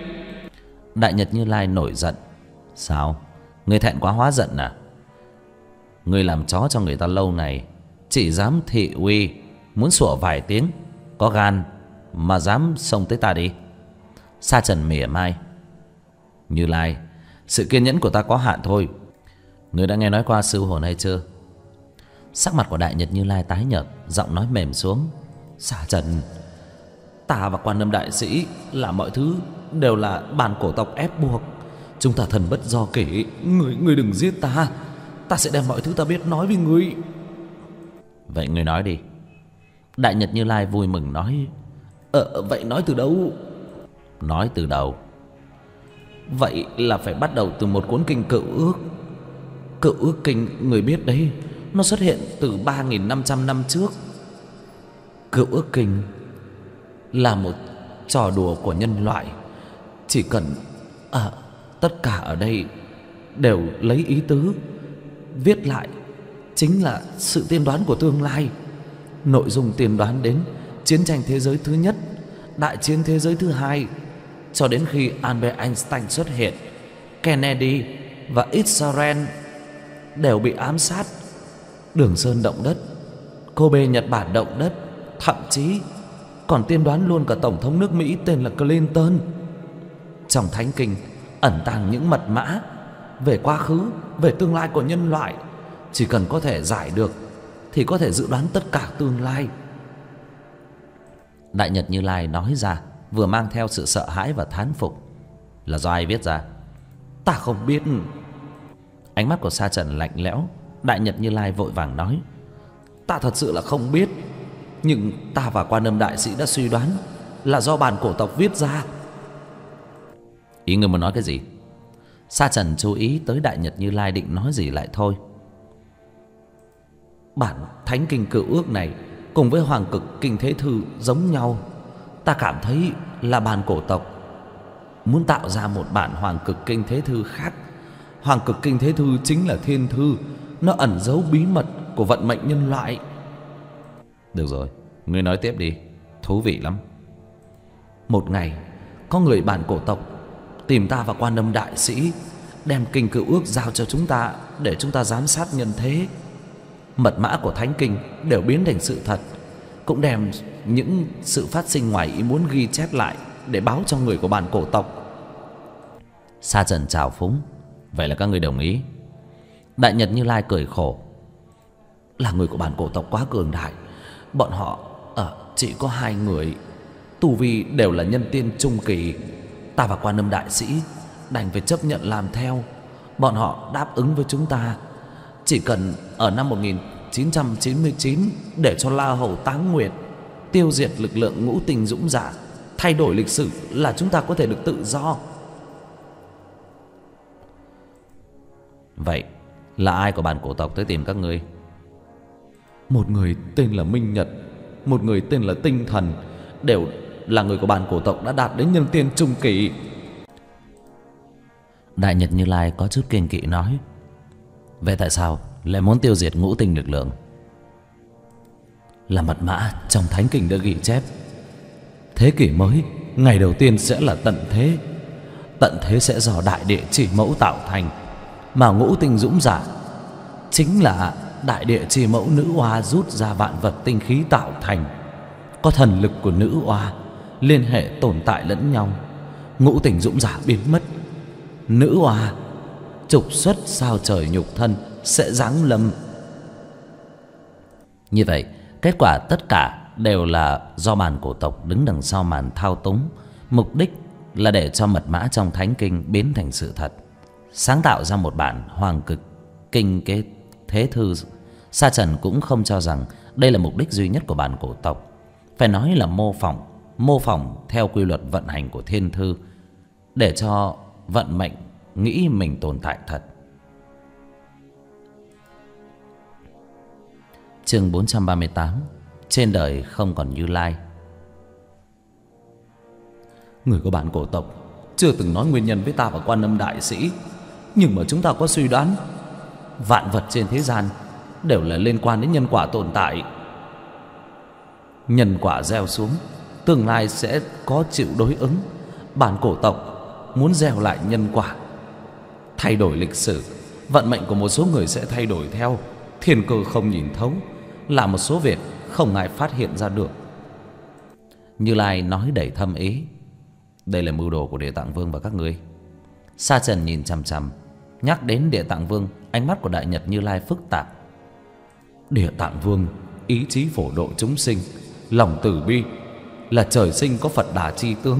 Đại Nhật Như Lai nổi giận. Sao? Ngươi thẹn quá hóa giận à? Ngươi làm chó cho người ta lâu này, chỉ dám thị uy, muốn sủa vài tiếng, có gan mà dám xông tới ta đi. Sa Trần mỉa mai. Như Lai, sự kiên nhẫn của ta có hạn thôi. Ngươi đã nghe nói qua sư hồn hay chưa? Sắc mặt của Đại Nhật Như Lai tái nhợt, giọng nói mềm xuống. Sa Trần, ta và Quan Âm đại sĩ làm mọi thứ đều là bàn cổ tộc ép buộc. Chúng ta thần bất do kỷ. Ngươi đừng giết ta. Ta sẽ đem mọi thứ ta biết nói với ngươi. Vậy ngươi nói đi. Đại Nhật Như Lai vui mừng nói. Vậy nói từ đâu? Nói từ đầu. Vậy là phải bắt đầu từ một cuốn kinh Cựu Ước. Cựu Ước kinh người biết đấy, nó xuất hiện từ 3.500 năm trước. Cựu Ước kinh là một trò đùa của nhân loại. Chỉ cần tất cả ở đây đều lấy ý tứ viết lại, chính là sự tiên đoán của tương lai. Nội dung tiên đoán đến chiến tranh thế giới thứ nhất, đại chiến thế giới thứ hai, cho đến khi Albert Einstein xuất hiện, Kennedy và Israel đều bị ám sát, Đường Sơn động đất, Kobe Nhật Bản động đất, thậm chí còn tiên đoán luôn cả tổng thống nước Mỹ tên là Clinton. Trong thánh kinh ẩn tàng những mật mã về quá khứ, về tương lai của nhân loại. Chỉ cần có thể giải được thì có thể dự đoán tất cả tương lai. Đại Nhật Như Lai nói ra vừa mang theo sự sợ hãi và thán phục. Là do ai viết ra? Ta không biết. Ánh mắt của Sa Trần lạnh lẽo. Đại Nhật Như Lai vội vàng nói. Ta thật sự là không biết, nhưng ta và Quan Âm đại sĩ đã suy đoán là do bàn cổ tộc viết ra. Ý ngươi muốn nói cái gì? Sa Trần chú ý tới Đại Nhật Như Lai định nói gì lại thôi. Bản thánh kinh Cựu Ước này cùng với Hoàng Cực Kinh Thế Thư giống nhau. Ta cảm thấy là bàn cổ tộc muốn tạo ra một bản Hoàng Cực Kinh Thế Thư khác. Hoàng Cực Kinh Thế Thư chính là thiên thư, nó ẩn giấu bí mật của vận mệnh nhân loại. Được rồi, ngươi nói tiếp đi, thú vị lắm. Một ngày có người bản cổ tộc tìm ta và Quan Âm đại sĩ, đem kinh Cựu Ước giao cho chúng ta để chúng ta giám sát nhân thế. Mật mã của thánh kinh đều biến thành sự thật, cũng đem những sự phát sinh ngoài ý muốn ghi chép lại để báo cho người của bản cổ tộc. Sa Trần chào phúng. Vậy là các người đồng ý? Đại Nhật Như Lai cười khổ. Là người của bản cổ tộc quá cường đại, bọn họ chỉ có 2 người. tu vi đều là nhân tiên trung kỳ. Ta và Quan Âm đại sĩ đành phải chấp nhận làm theo. Bọn họ đáp ứng với chúng ta chỉ cần ở năm 1999 để cho La Hầu Táng Nguyệt tiêu diệt lực lượng ngũ tình dũng giả, thay đổi lịch sử là chúng ta có thể được tự do. Vậy là ai của bản cổ tộc tới tìm các ngươi? Một người tên là Minh Nhật, một người tên là Tinh Thần, đều là người của bản cổ tộc đã đạt đến nhân tiên trung kỳ. Đại Nhật Như Lai có chút kiêng kỵ nói: vậy tại sao lại muốn tiêu diệt ngũ tinh lực lượng? Là mật mã trong thánh kinh đã ghi chép, thế kỷ mới ngày đầu tiên sẽ là tận thế. Tận thế sẽ do đại địa chỉ mẫu tạo thành, mà ngũ tinh dũng giả chính là đại địa chỉ mẫu nữ oa rút ra vạn vật tinh khí tạo thành. Có thần lực của nữ oa liên hệ tồn tại lẫn nhau. Ngũ tinh dũng giả biến mất, nữ oa trục xuất sao trời nhục thân sẽ giáng lâm. Như vậy kết quả tất cả đều là do bản cổ tộc đứng đằng sau màn thao túng, mục đích là để cho mật mã trong thánh kinh biến thành sự thật, sáng tạo ra một bản hoàng cực kinh kế thế thư. Sa Trần cũng không cho rằng đây là mục đích duy nhất của bản cổ tộc, phải nói là mô phỏng theo quy luật vận hành của thiên thư, để cho vận mệnh nghĩ mình tồn tại thật. Chương 438: trên đời không còn Như Lai. Người của bản cổ tộc chưa từng nói nguyên nhân với ta và Quan Âm đại sĩ, nhưng mà chúng ta có suy đoán vạn vật trên thế gian đều là liên quan đến nhân quả tồn tại. Nhân quả gieo xuống, tương lai sẽ có chịu đối ứng. Bản cổ tộc muốn gieo lại nhân quả, thay đổi lịch sử. Vận mệnh của một số người sẽ thay đổi theo. Thiên cơ không nhìn thấu, là một số việc không ai phát hiện ra được. Như Lai nói đầy thâm ý: đây là mưu đồ của Địa Tạng Vương và các ngươi. Sa Trần nhìn chằm chằm. Nhắc đến Địa Tạng Vương, ánh mắt của Đại Nhật Như Lai phức tạp. Địa Tạng Vương ý chí phổ độ chúng sinh, lòng từ bi, là trời sinh có Phật Đà chi tướng.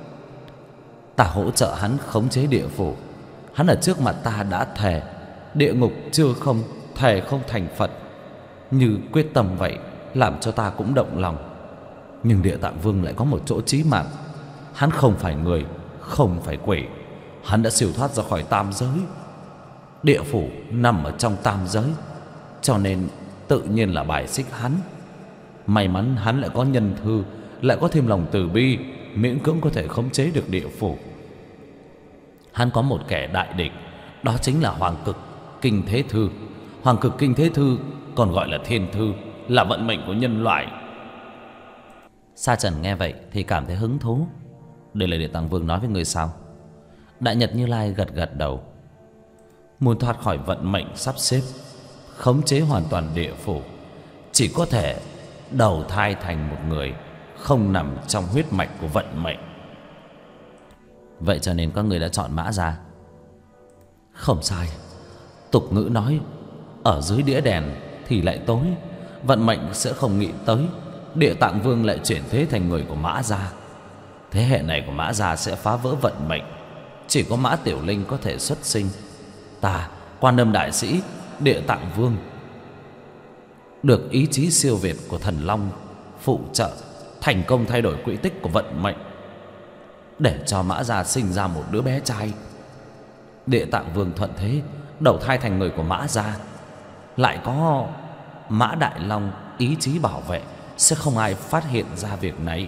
Ta hỗ trợ hắn khống chế địa phủ. Hắn ở trước mặt ta đã thề địa ngục chưa không, thề không thành Phật. Như quyết tâm vậy, làm cho ta cũng động lòng. Nhưng Địa Tạng Vương lại có một chỗ chí mạng: hắn không phải người, không phải quỷ. Hắn đã siêu thoát ra khỏi tam giới. Địa phủ nằm ở trong tam giới, cho nên tự nhiên là bài xích hắn. May mắn hắn lại có nhân thư, lại có thêm lòng từ bi, miễn cưỡng có thể khống chế được địa phủ. Hắn có một kẻ đại địch, đó chính là Hoàng Cực Kinh Thế Thư. Hoàng Cực Kinh Thế Thư còn gọi là Thiên Thư, là vận mệnh của nhân loại. Sa Trần nghe vậy thì cảm thấy hứng thú. Đây là Địa Tạng Vương nói với người sao? Đại Nhật Như Lai gật gật đầu. Muốn thoát khỏi vận mệnh sắp xếp, khống chế hoàn toàn địa phủ, chỉ có thể đầu thai thành một người không nằm trong huyết mạch của vận mệnh. Vậy cho nên các người đã chọn Mã Gia. Không sai. Tục ngữ nói ở dưới đĩa đèn thì lại tối. Vận mệnh sẽ không nghĩ tới Địa Tạng Vương lại chuyển thế thành người của Mã Gia. Thế hệ này của Mã Gia sẽ phá vỡ vận mệnh. Chỉ có Mã Tiểu Linh có thể xuất sinh. Ta, Quan Âm đại sĩ, Địa Tạng Vương, được ý chí siêu việt của Thần Long phụ trợ, thành công thay đổi quỹ tích của vận mệnh, để cho Mã Gia sinh ra một đứa bé trai. Địa Tạng Vương thuận thế đầu thai thành người của Mã Gia. Lại có Mã Đại Long ý chí bảo vệ, sẽ không ai phát hiện ra việc này.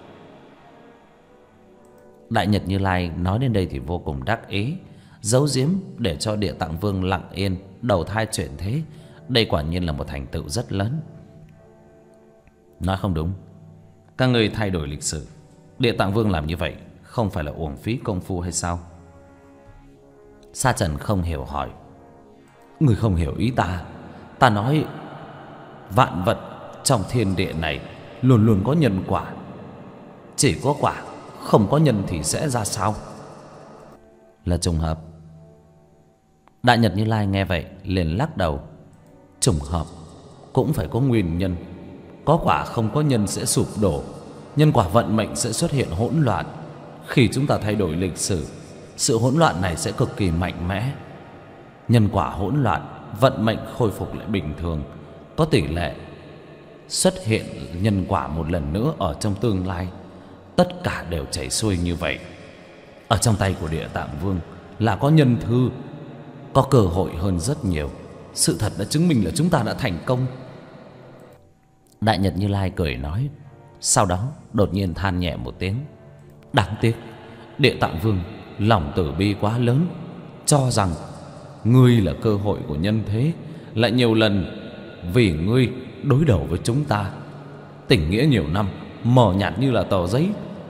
Đại Nhật Như Lai nói đến đây thì vô cùng đắc ý, giấu giếm để cho Địa Tạng Vương lặng yên đầu thai chuyển thế. Đây quả nhiên là một thành tựu rất lớn. Nói không đúng, các ngươi thay đổi lịch sử. Địa Tạng Vương làm như vậy không phải là uổng phí công phu hay sao? Sa Trần không hiểu hỏi. Người không hiểu ý ta. Ta nói vạn vật trong thiên địa này luôn luôn có nhân quả. Chỉ có quả, không có nhân thì sẽ ra sao? Là trùng hợp. Đại Nhật Như Lai nghe vậy liền lắc đầu. Trùng hợp cũng phải có nguyên nhân. Có quả không có nhân sẽ sụp đổ. Nhân quả vận mệnh sẽ xuất hiện hỗn loạn. Khi chúng ta thay đổi lịch sử, sự hỗn loạn này sẽ cực kỳ mạnh mẽ. Nhân quả hỗn loạn, vận mệnh khôi phục lại bình thường. Có tỷ lệ xuất hiện nhân quả một lần nữa ở trong tương lai. Tất cả đều chảy xuôi như vậy. Ở trong tay của Địa Tạng Vương là có nhân thư, có cơ hội hơn rất nhiều. Sự thật đã chứng minh là chúng ta đã thành công. Đại Nhật Như Lai cười nói. Sau đó đột nhiên than nhẹ một tiếng. Đáng tiếc Địa Tạng Vương lòng từ bi quá lớn, cho rằng ngươi là cơ hội của nhân thế, lại nhiều lần vì ngươi đối đầu với chúng ta. Tình nghĩa nhiều năm mờ nhạt như là tờ giấy.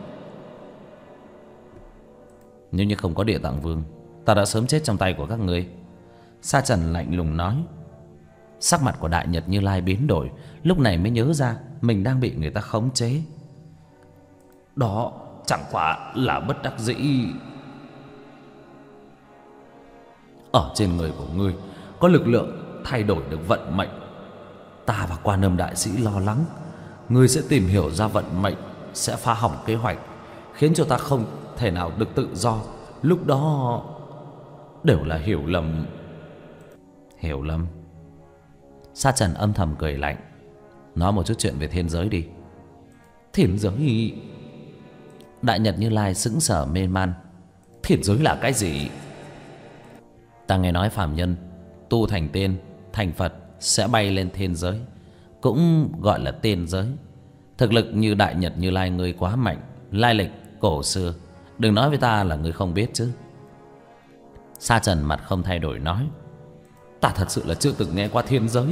Nếu như không có Địa Tạng Vương, ta đã sớm chết trong tay của các ngươi. Sa Trần lạnh lùng nói. Sắc mặt của Đại Nhật Như Lai biến đổi, lúc này mới nhớ ra mình đang bị người ta khống chế. Đó chẳng qua là bất đắc dĩ. Ở trên người của ngươi có lực lượng thay đổi được vận mệnh. Ta và Quan Âm đại sĩ lo lắng ngươi sẽ tìm hiểu ra vận mệnh, sẽ phá hỏng kế hoạch, khiến cho ta không thể nào được tự do. Lúc đó đều là hiểu lầm. Hiểu lầm? Sa Trần âm thầm cười lạnh. Nói một chút chuyện về thiên giới đi. Thiên giới? Đại Nhật Như Lai sững sờ mê man. Thiên giới là cái gì? Ta nghe nói phàm nhân tu thành tiên, thành Phật sẽ bay lên thiên giới, cũng gọi là tiên giới. Thực lực như Đại Nhật Như Lai ngươi quá mạnh, lai lịch cổ xưa, đừng nói với ta là ngươi không biết chứ. Sa Trần mặt không thay đổi nói. Ta thật sự là chưa từng nghe qua thiên giới.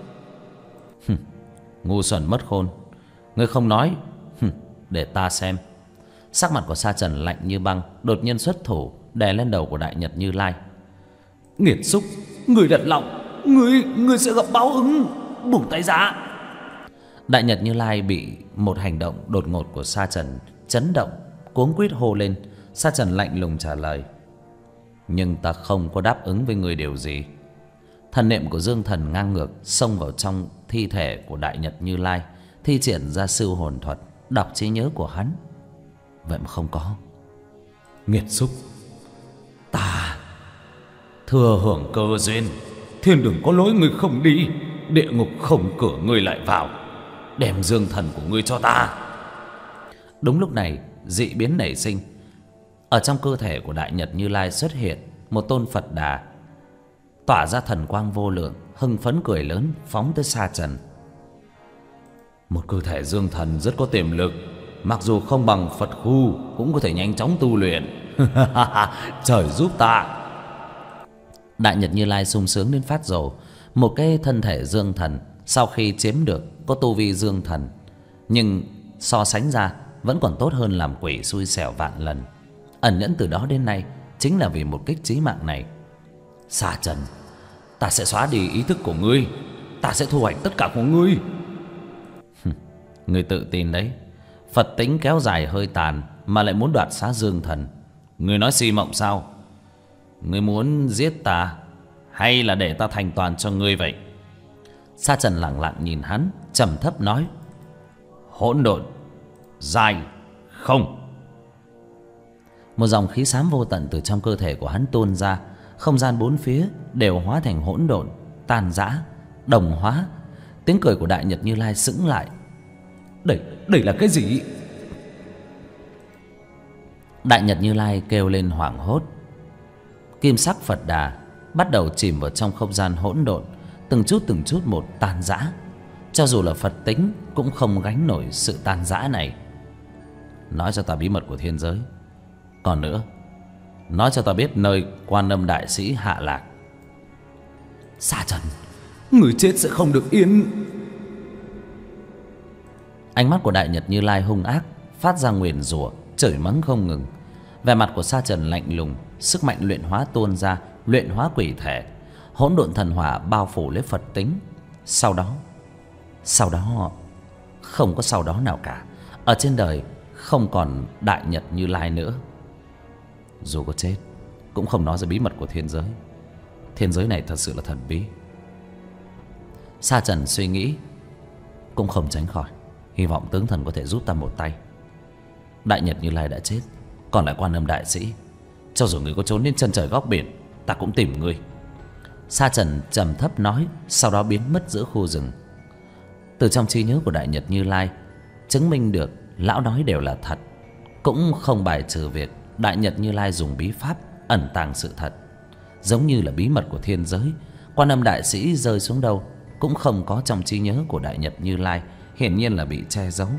Ngu xuẩn mất khôn, ngươi không nói. Để ta xem. Sắc mặt của Sa Trần lạnh như băng, đột nhiên xuất thủ đè lên đầu của Đại Nhật Như Lai. Nghiệt xúc, người đặt lòng, ngươi sẽ gặp báo ứng. Buông tay ra. Đại Nhật Như Lai bị một hành động đột ngột của Sa Trần chấn động, cuống quýt hô lên. Sa Trần lạnh lùng trả lời. Nhưng ta không có đáp ứng với người điều gì. Thần niệm của Dương Thần ngang ngược xông vào trong thi thể của Đại Nhật Như Lai, thi triển ra siêu hồn thuật, đọc trí nhớ của hắn. Vậy mà không có. Nghiệt xúc, ta thừa hưởng cơ duyên, thiên đường có lối ngươi không đi, địa ngục không cửa ngươi lại vào. Đem Dương Thần của ngươi cho ta. Đúng lúc này dị biến nảy sinh. Ở trong cơ thể của Đại Nhật Như Lai xuất hiện một tôn Phật Đà, tỏa ra thần quang vô lượng, hưng phấn cười lớn phóng tới Sa Trần. Một cơ thể Dương Thần rất có tiềm lực, mặc dù không bằng Phật khu cũng có thể nhanh chóng tu luyện. Trời giúp ta. Đại Nhật Như Lai sung sướng đến phát rồ. Một cái thân thể Dương Thần sau khi chiếm được có tu vi Dương Thần, nhưng so sánh ra vẫn còn tốt hơn làm quỷ xui xẻo vạn lần. Ẩn nhẫn từ đó đến nay chính là vì một kích chí mạng này. Sa Trần, ta sẽ xóa đi ý thức của ngươi, ta sẽ thu hoạch tất cả của ngươi. Ngươi tự tin đấy. Phật tính kéo dài hơi tàn mà lại muốn đoạt xá Dương Thần. Ngươi nói xì mộng sao? Ngươi muốn giết ta hay là để ta thành toàn cho ngươi vậy? Sa Trần lặng lặng nhìn hắn, trầm thấp nói. Hỗn độn dài không. Một dòng khí xám vô tận từ trong cơ thể của hắn tuôn ra. Không gian bốn phía đều hóa thành hỗn độn, tan rã, đồng hóa. Tiếng cười của Đại Nhật Như Lai sững lại. Đây là cái gì? Đại Nhật Như Lai kêu lên hoảng hốt. Kim sắc Phật Đà bắt đầu chìm vào trong không gian hỗn độn, từng chút một tan rã. Cho dù là Phật tính cũng không gánh nổi sự tan rã này. Nói cho ta bí mật của thiên giới. Còn nữa, nói cho ta biết nơi Quan Âm đại sĩ hạ lạc. Sa Trần, người chết sẽ không được yên. Ánh mắt của Đại Nhật Như Lai hung ác, phát ra nguyền rủa, chửi mắng không ngừng. Vẻ mặt của Sa Trần lạnh lùng, sức mạnh luyện hóa tuôn ra, luyện hóa quỷ thể. Hỗn độn thần hỏa bao phủ lấy Phật tính. Sau đó không có sau đó nào cả. Ở trên đời không còn Đại Nhật Như Lai nữa. Dù có chết cũng không nói ra bí mật của thiên giới. Thiên giới này thật sự là thần bí. Sa Trần suy nghĩ, cũng không tránh khỏi Hy vọng tướng thần có thể giúp ta một tay. Đại Nhật Như Lai đã chết, còn lại Quan Âm đại sĩ, cho dù người có trốn đến chân trời góc biển, ta cũng tìm ngươi. Sa Trần trầm thấp nói, sau đó biến mất giữa khu rừng. Từ trong trí nhớ của Đại Nhật Như Lai chứng minh được lão nói đều là thật, cũng không bài trừ việc Đại Nhật Như Lai dùng bí pháp ẩn tàng sự thật. Giống như là bí mật của thiên giới, Quan Âm đại sĩ rơi xuống đâu cũng không có trong trí nhớ của Đại Nhật Như Lai, hiển nhiên là bị che giấu.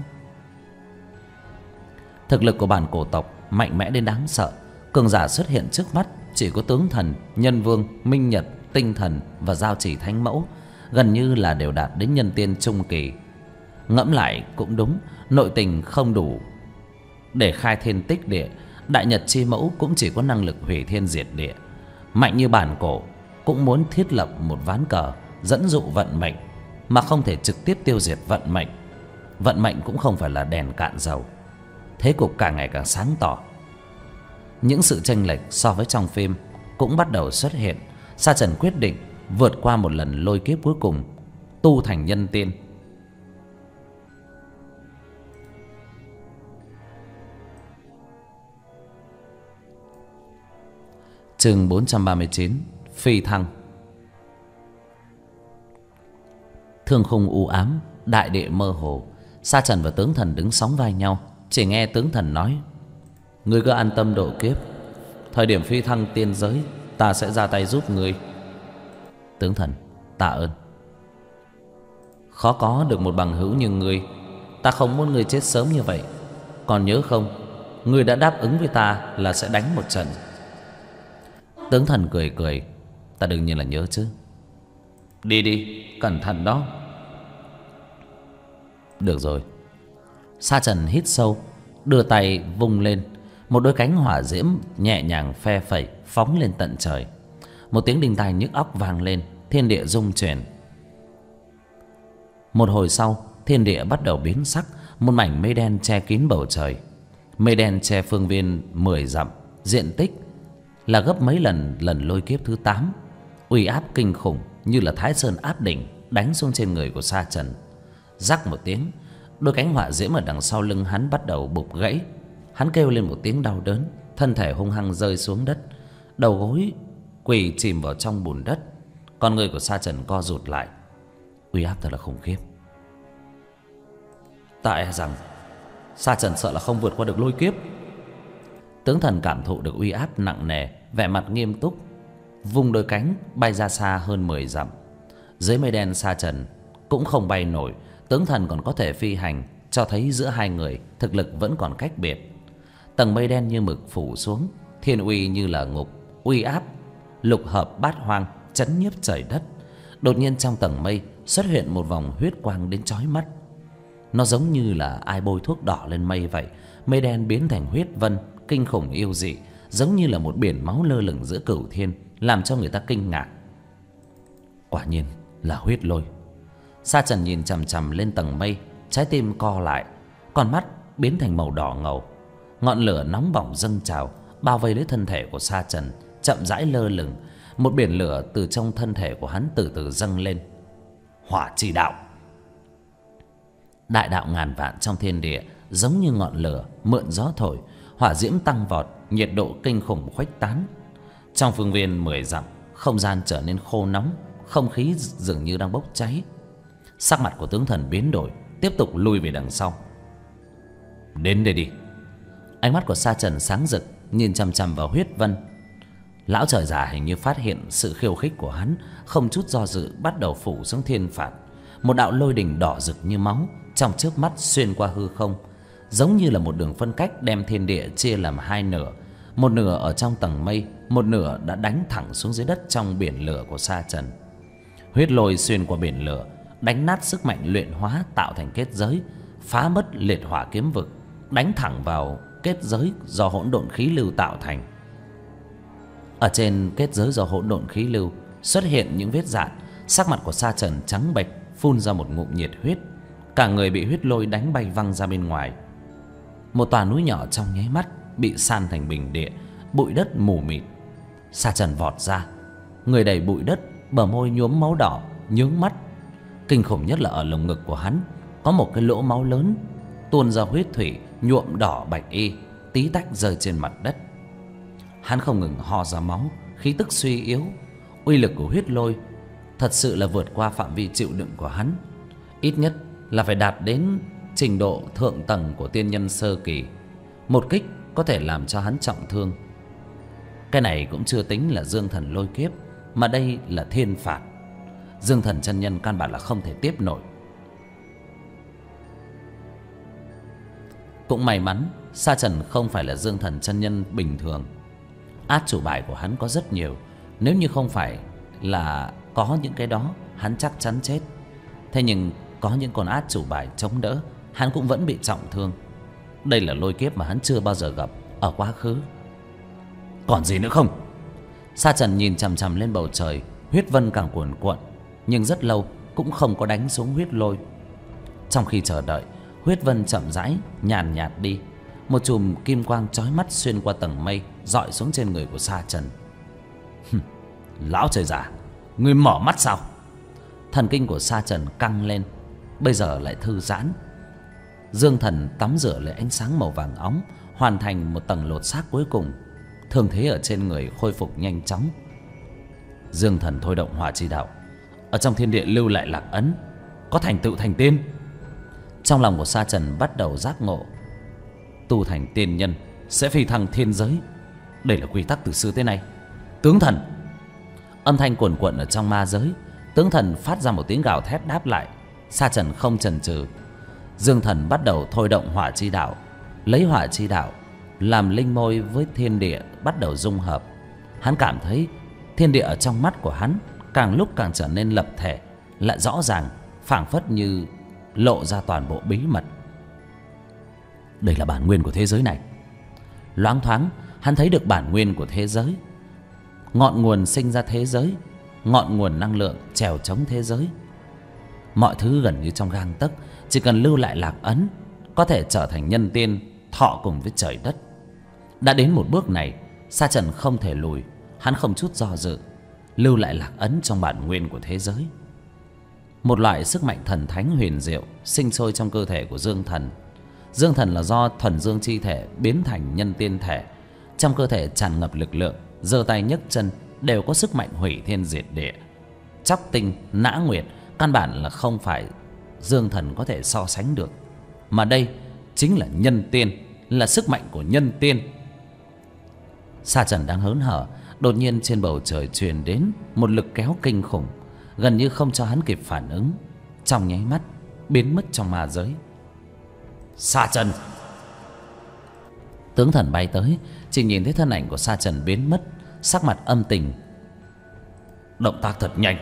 Thực lực của bản cổ tộc mạnh mẽ đến đáng sợ, cường giả xuất hiện trước mắt chỉ có tướng thần, nhân vương, minh nhật, tinh thần và giao chỉ thánh mẫu, gần như là đều đạt đến nhân tiên trung kỳ. Ngẫm lại cũng đúng, nội tình không đủ để khai thiên tích địa, Đại Nhật chi mẫu cũng chỉ có năng lực hủy thiên diệt địa. Mạnh như bản cổ cũng muốn thiết lập một ván cờ dẫn dụ vận mệnh, mà không thể trực tiếp tiêu diệt vận mệnh. Vận mệnh cũng không phải là đèn cạn dầu. Thế cục càng ngày càng sáng tỏ. Những sự chênh lệch so với trong phim cũng bắt đầu xuất hiện. Sa Trần quyết định vượt qua một lần lôi kiếp cuối cùng, tu thành nhân tiên. Chương 439: Phi thăng. Thương khung u ám, đại địa mơ hồ. Sa Trần và tướng thần đứng sóng vai nhau. Chỉ nghe tướng thần nói: ngươi cứ an tâm độ kiếp, thời điểm phi thăng tiên giới ta sẽ ra tay giúp ngươi. Tướng thần: tạ ơn. Khó có được một bằng hữu như ngươi, ta không muốn ngươi chết sớm như vậy. Còn nhớ không, ngươi đã đáp ứng với ta là sẽ đánh một trận. Tướng thần cười cười: ta đương nhiên là nhớ chứ. Đi đi, cẩn thận đó. Được rồi. Sa Trần hít sâu, đưa tay vung lên, một đôi cánh hỏa diễm nhẹ nhàng phe phẩy phóng lên tận trời. Một tiếng đinh tai nhức óc vang lên, thiên địa rung chuyển. Một hồi sau, thiên địa bắt đầu biến sắc, một mảnh mây đen che kín bầu trời. Mây đen che phương viên 10 dặm, diện tích là gấp mấy lần lần lôi kiếp thứ 8. Uy áp kinh khủng như là Thái Sơn áp đỉnh đánh xuống trên người của Sa Trần. Rắc một tiếng, đôi cánh hỏa diễm ở đằng sau lưng hắn bắt đầu bục gãy. Hắn kêu lên một tiếng đau đớn, thân thể hung hăng rơi xuống đất, đầu gối quỳ chìm vào trong bùn đất. Con người của Sa Trần co rụt lại. Uy áp thật là khủng khiếp. Tại rằng Sa Trần sợ là không vượt qua được lôi kiếp. Tướng thần cảm thụ được uy áp nặng nề, vẻ mặt nghiêm túc, vung đôi cánh bay ra xa hơn 10 dặm. Dưới mây đen, Sa Trần cũng không bay nổi, tướng thần còn có thể phi hành, cho thấy giữa hai người thực lực vẫn còn cách biệt. Tầng mây đen như mực phủ xuống, thiên uy như là ngục, uy áp lục hợp bát hoang, chấn nhiếp trời đất. Đột nhiên trong tầng mây xuất hiện một vòng huyết quang đến chói mắt. Nó giống như là ai bôi thuốc đỏ lên mây vậy. Mây đen biến thành huyết vân, kinh khủng yêu dị, giống như là một biển máu lơ lửng giữa cửu thiên, làm cho người ta kinh ngạc. Quả nhiên là huyết lôi. Sa Trần nhìn chằm chằm lên tầng mây, trái tim co lại, con mắt biến thành màu đỏ ngầu. Ngọn lửa nóng bỏng dâng trào, bao vây lấy thân thể của Sa Trần, chậm rãi lơ lửng. Một biển lửa từ trong thân thể của hắn từ từ dâng lên. Hỏa chi đạo. Đại đạo ngàn vạn trong thiên địa giống như ngọn lửa mượn gió thổi, hỏa diễm tăng vọt, nhiệt độ kinh khủng khuếch tán. Trong phương viên 10 dặm, không gian trở nên khô nóng, không khí dường như đang bốc cháy. Sắc mặt của tướng thần biến đổi, tiếp tục lùi về đằng sau. Đến đây đi. Ánh mắt của Sa Trần sáng rực, nhìn chằm chằm vào huyết vân. Lão trời già hình như phát hiện sự khiêu khích của hắn, không chút do dự bắt đầu phủ xuống thiên phạt. Một đạo lôi đỉnh đỏ rực như máu trong trước mắt xuyên qua hư không, giống như là một đường phân cách đem thiên địa chia làm hai nửa. Một nửa ở trong tầng mây, một nửa đã đánh thẳng xuống dưới đất trong biển lửa của Sa Trần. Huyết lôi xuyên qua biển lửa, đánh nát sức mạnh luyện hóa tạo thành kết giới, phá mất liệt hỏa kiếm vực, đánh thẳng vào kết giới do hỗn độn khí lưu tạo thành. Ở trên kết giới do hỗn độn khí lưu xuất hiện những vết rạn. Sắc mặt của Sa Trần trắng bệch, phun ra một ngụm nhiệt huyết, cả người bị huyết lôi đánh bay văng ra bên ngoài. Một tòa núi nhỏ trong nháy mắt bị san thành bình địa, bụi đất mù mịt. Sa Trần vọt ra, người đầy bụi đất, bờ môi nhuốm máu đỏ, nhướng mắt. Kinh khủng nhất là ở lồng ngực của hắn, có một cái lỗ máu lớn tuôn ra huyết thủy nhuộm đỏ bạch y, tí tách rơi trên mặt đất. Hắn không ngừng ho ra máu, khí tức suy yếu. Uy lực của huyết lôi thật sự là vượt qua phạm vi chịu đựng của hắn, ít nhất là phải đạt đến trình độ thượng tầng của tiên nhân sơ kỳ. Một kích có thể làm cho hắn trọng thương. Cái này cũng chưa tính là dương thần lôi kiếp, mà đây là thiên phạt. Dương thần chân nhân căn bản là không thể tiếp nổi. Cũng may mắn Sa Trần không phải là dương thần chân nhân bình thường. Át chủ bài của hắn có rất nhiều, nếu như không phải là có những cái đó, hắn chắc chắn chết. Thế nhưng có những con át chủ bài chống đỡ, hắn cũng vẫn bị trọng thương. Đây là lôi kiếp mà hắn chưa bao giờ gặp ở quá khứ. Còn gì nữa không? Sa Trần nhìn chằm chằm lên bầu trời, huyết vân càng cuồn cuộn, nhưng rất lâu cũng không có đánh xuống huyết lôi. Trong khi chờ đợi, huyết vân chậm rãi nhàn nhạt đi. Một chùm kim quang chói mắt xuyên qua tầng mây, dọi xuống trên người của Sa Trần. Lão trời già, ngươi mở mắt sao? Thần kinh của Sa Trần căng lên, bây giờ lại thư giãn. Dương thần tắm rửa lấy ánh sáng màu vàng óng, hoàn thành một tầng lột xác cuối cùng. Thương thế ở trên người khôi phục nhanh chóng. Dương thần thôi động hỏa chi đạo, ở trong thiên địa lưu lại lạc ấn, có thành tựu thành tiên. Trong lòng của Sa Trần bắt đầu giác ngộ, tu thành tiên nhân sẽ phi thăng thiên giới. Đây là quy tắc từ xưa tới nay. Tướng thần! Âm thanh cuồn cuộn ở trong ma giới. Tướng thần phát ra một tiếng gào thét đáp lại. Sa Trần không chần chừ, Dương thần bắt đầu thôi động hỏa chi đạo, lấy hỏa chi đạo làm linh môi với thiên địa bắt đầu dung hợp. Hắn cảm thấy thiên địa ở trong mắt của hắn càng lúc càng trở nên lập thể, lại rõ ràng, phảng phất như lộ ra toàn bộ bí mật. Đây là bản nguyên của thế giới này. Loáng thoáng hắn thấy được bản nguyên của thế giới, ngọn nguồn sinh ra thế giới, ngọn nguồn năng lượng trèo chống thế giới. Mọi thứ gần như trong gang tấc, chỉ cần lưu lại lạc ấn có thể trở thành nhân tiên, thọ cùng với trời đất. Đã đến một bước này, Sa Trần không thể lùi. Hắn không chút do dự lưu lại lạc ấn trong bản nguyên của thế giới. Một loại sức mạnh thần thánh huyền diệu sinh sôi trong cơ thể của Dương thần. Dương thần là do thuần dương chi thể biến thành nhân tiên thể, trong cơ thể tràn ngập lực lượng, giơ tay nhấc chân đều có sức mạnh hủy thiên diệt địa. Chóc tinh nã nguyệt căn bản là không phải Dương thần có thể so sánh được, mà đây chính là nhân tiên, là sức mạnh của nhân tiên. Sa Trần đang hớn hở, đột nhiên trên bầu trời truyền đến một lực kéo kinh khủng, gần như không cho hắn kịp phản ứng, trong nháy mắt biến mất trong ma giới. Sa Trần! Tướng thần bay tới, chỉ nhìn thấy thân ảnh của Sa Trần biến mất, sắc mặt âm tình. Động tác thật nhanh.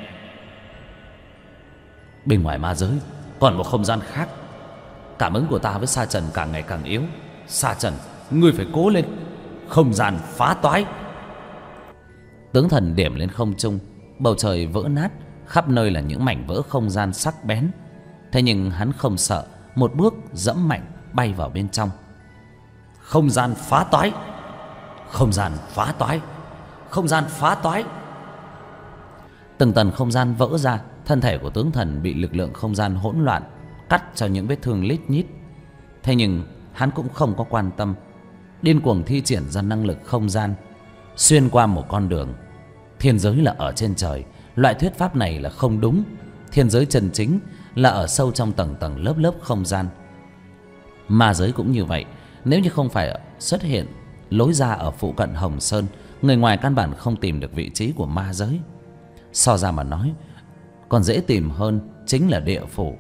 Bên ngoài ma giới còn một không gian khác. Cảm ứng của ta với Sa Trần càng ngày càng yếu. Sa Trần, ngươi phải cố lên. Không gian phá toái. Tướng thần điểm lên không trung, bầu trời vỡ nát, khắp nơi là những mảnh vỡ không gian sắc bén. Thế nhưng hắn không sợ, một bước dẫm mạnh bay vào bên trong. Không gian phá toái. Không gian phá toái. Không gian phá toái. Từng tầng không gian vỡ ra, thân thể của tướng thần bị lực lượng không gian hỗn loạn cắt cho những vết thương lít nhít. Thế nhưng hắn cũng không có quan tâm, điên cuồng thi triển ra năng lực không gian, xuyên qua một con đường. Thiên giới là ở trên trời, loại thuyết pháp này là không đúng. Thiên giới chân chính là ở sâu trong tầng tầng lớp lớp không gian. Ma giới cũng như vậy, nếu như không phải xuất hiện lối ra ở phụ cận Hồng Sơn, người ngoài căn bản không tìm được vị trí của ma giới. So ra mà nói, còn dễ tìm hơn chính là địa phủ.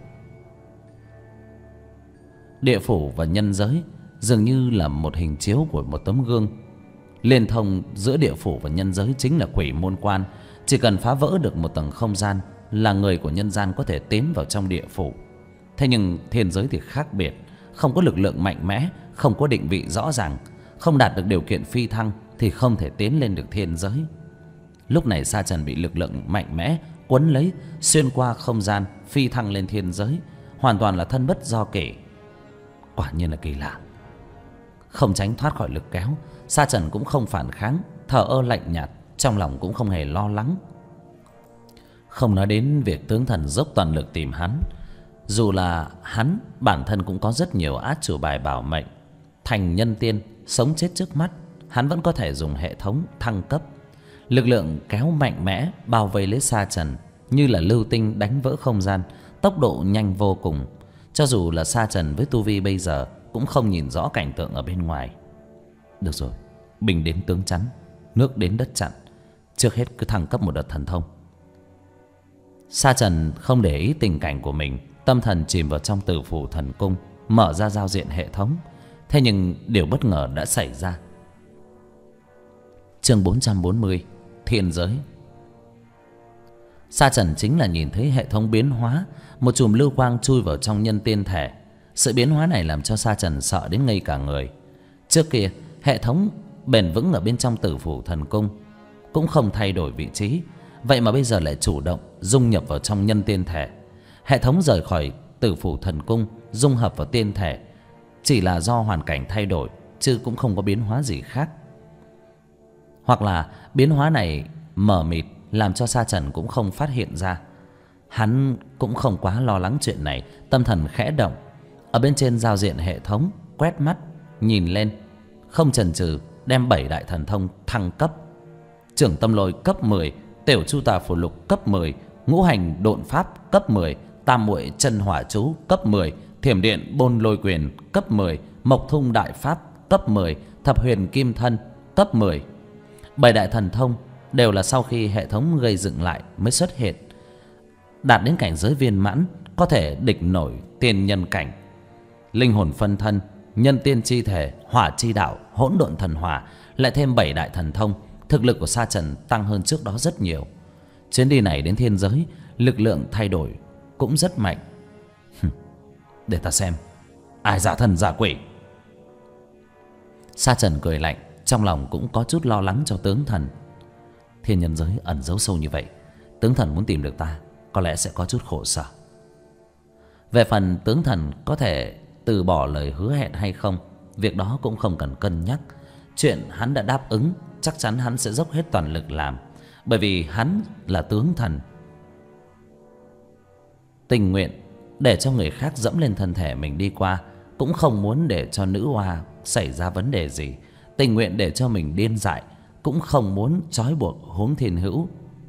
Địa phủ và nhân giới dường như là một hình chiếu của một tấm gương. Liên thông giữa địa phủ và nhân giới chính là quỷ môn quan. Chỉ cần phá vỡ được một tầng không gian là người của nhân gian có thể tiến vào trong địa phủ. Thế nhưng thiên giới thì khác biệt, không có lực lượng mạnh mẽ, không có định vị rõ ràng, không đạt được điều kiện phi thăng thì không thể tiến lên được thiên giới. Lúc này Sa Trần bị lực lượng mạnh mẽ quấn lấy, xuyên qua không gian phi thăng lên thiên giới, hoàn toàn là thân bất do kỷ. Quả nhiên là kỳ lạ. Không tránh thoát khỏi lực kéo, Sa Trần cũng không phản kháng, thờ ơ lạnh nhạt, trong lòng cũng không hề lo lắng. Không nói đến việc tướng thần dốc toàn lực tìm hắn, Dù là hắn bản thân cũng có rất nhiều át chủ bài bảo mệnh, thành nhân tiên sống chết trước mắt, hắn vẫn có thể dùng hệ thống thăng cấp. Lực lượng kéo mạnh mẽ bao vây lấy Sa Trần như là lưu tinh đánh vỡ không gian, tốc độ nhanh vô cùng. Cho dù là Sa Trần với tu vi bây giờ cũng không nhìn rõ cảnh tượng ở bên ngoài. Được rồi, bình đến tướng chắn, nước đến đất chặn, trước hết cứ thăng cấp một đợt thần thông. Sa Trần không để ý tình cảnh của mình, tâm thần chìm vào trong Tử Phủ Thần Cung, mở ra giao diện hệ thống. Thế nhưng điều bất ngờ đã xảy ra. Chương 440, Thiên Giới. Sa Trần chính là nhìn thấy hệ thống biến hóa, một chùm lưu quang chui vào trong nhân tiên thể. Sự biến hóa này làm cho Sa Trần sợ đến ngây cả người. Trước kia, hệ thống bền vững ở bên trong Tử Phủ Thần Cung cũng không thay đổi vị trí, vậy mà bây giờ lại chủ động dung nhập vào trong nhân tiên thể. Hệ thống rời khỏi Tử Phủ Thần Cung, dung hợp vào tiên thể chỉ là do hoàn cảnh thay đổi, chứ cũng không có biến hóa gì khác. Hoặc là biến hóa này mờ mịt, làm cho Sa Trần cũng không phát hiện ra. Hắn cũng không quá lo lắng chuyện này, tâm thần khẽ động, ở bên trên giao diện hệ thống quét mắt nhìn lên, không chần chừ đem 7 đại thần thông thăng cấp. Trưởng Tâm Lôi cấp 10, Tiểu Chu Tà Phù Lục cấp 10, Ngũ Hành Độn Pháp cấp 10, Tam Muội Chân Hỏa Chú cấp 10, Thiểm Điện Bôn Lôi Quyền cấp 10, Mộc Thung Đại Pháp cấp 10, Thập Huyền Kim Thân cấp 10. 7 đại thần thông đều là sau khi hệ thống gây dựng lại mới xuất hiện. Đạt đến cảnh giới viên mãn, có thể địch nổi tiên nhân cảnh. Linh hồn phân thân, nhân tiên chi thể, hỏa chi đạo, hỗn độn thần hỏa, lại thêm 7 đại thần thông, thực lực của Sa Trần tăng hơn trước đó rất nhiều. Chuyến đi này đến thiên giới, lực lượng thay đổi cũng rất mạnh. Để ta xem ai giả thần giả quỷ. Sa Trần cười lạnh, trong lòng cũng có chút lo lắng cho tướng thần. Thiên nhân giới ẩn giấu sâu như vậy, tướng thần muốn tìm được ta có lẽ sẽ có chút khổ sở. Về phần tướng thần có thể từ bỏ lời hứa hẹn hay không, việc đó cũng không cần cân nhắc. Chuyện hắn đã đáp ứng, chắc chắn hắn sẽ dốc hết toàn lực làm, bởi vì hắn là tướng thần. Tình nguyện để cho người khác dẫm lên thân thể mình đi qua, cũng không muốn để cho nữ hoa xảy ra vấn đề gì. Tình nguyện để cho mình điên dại, cũng không muốn trói buộc Huống Thiên Hữu.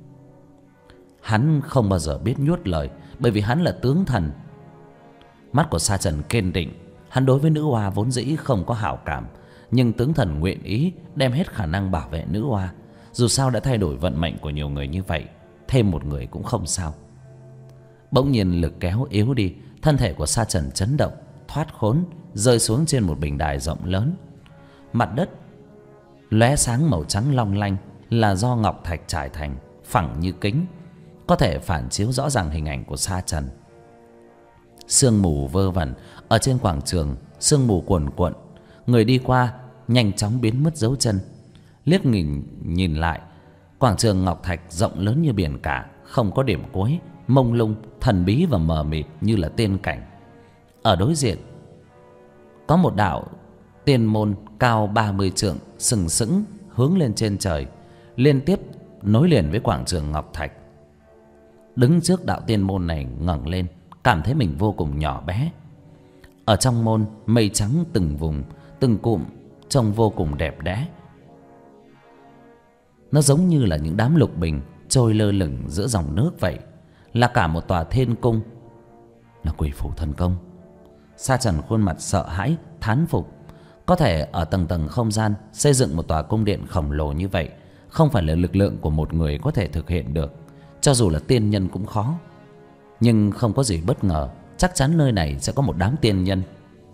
Hắn không bao giờ biết nuốt lời, bởi vì hắn là tướng thần. Mắt của Sa Trần kiên định, hắn đối với nữ hoa vốn dĩ không có hảo cảm, nhưng tướng thần nguyện ý đem hết khả năng bảo vệ nữ hoa. Dù sao đã thay đổi vận mệnh của nhiều người như vậy, thêm một người cũng không sao. Bỗng nhiên lực kéo yếu đi, thân thể của Sa Trần chấn động, thoát khốn, rơi xuống trên một bình đài rộng lớn. Mặt đất lóe sáng màu trắng long lanh, là do ngọc thạch trải thành, phẳng như kính, có thể phản chiếu rõ ràng hình ảnh của Sa Trần. Sương mù vơ vẩn ở trên quảng trường, sương mù cuồn cuộn, người đi qua nhanh chóng biến mất dấu chân. Liếc nhìn lại, quảng trường ngọc thạch rộng lớn như biển cả, không có điểm cuối, mông lung, thần bí và mờ mịt như là tiên cảnh. Ở đối diện có một đạo tiên môn cao 30 trượng sừng sững hướng lên trên trời, liên tiếp nối liền với quảng trường ngọc thạch. Đứng trước đạo tiên môn này ngẩng lên, cảm thấy mình vô cùng nhỏ bé. Ở trong môn, mây trắng từng vùng, từng cụm, trông vô cùng đẹp đẽ. Nó giống như là những đám lục bình trôi lơ lửng giữa dòng nước vậy, là cả một tòa thiên cung, là Quỷ Phủ Thần Công. Sa Trần khuôn mặt sợ hãi, thán phục. Có thể ở tầng tầng không gian xây dựng một tòa cung điện khổng lồ như vậy, không phải là lực lượng của một người có thể thực hiện được. Cho dù là tiên nhân cũng khó. Nhưng không có gì bất ngờ, chắc chắn nơi này sẽ có một đám tiên nhân.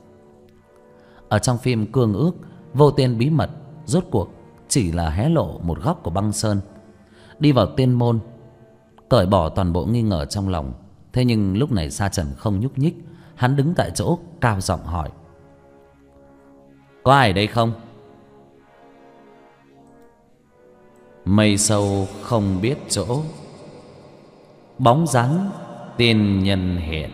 Ở trong phim Cương Ước, vô tiên bí mật rốt cuộc chỉ là hé lộ một góc của băng sơn. Đi vào tiên môn, cởi bỏ toàn bộ nghi ngờ trong lòng. Thế nhưng lúc này Sa Trần không nhúc nhích, hắn đứng tại chỗ cao giọng hỏi: có ai đây không? Mây sâu không biết chỗ, bóng dáng tiên nhân hiện.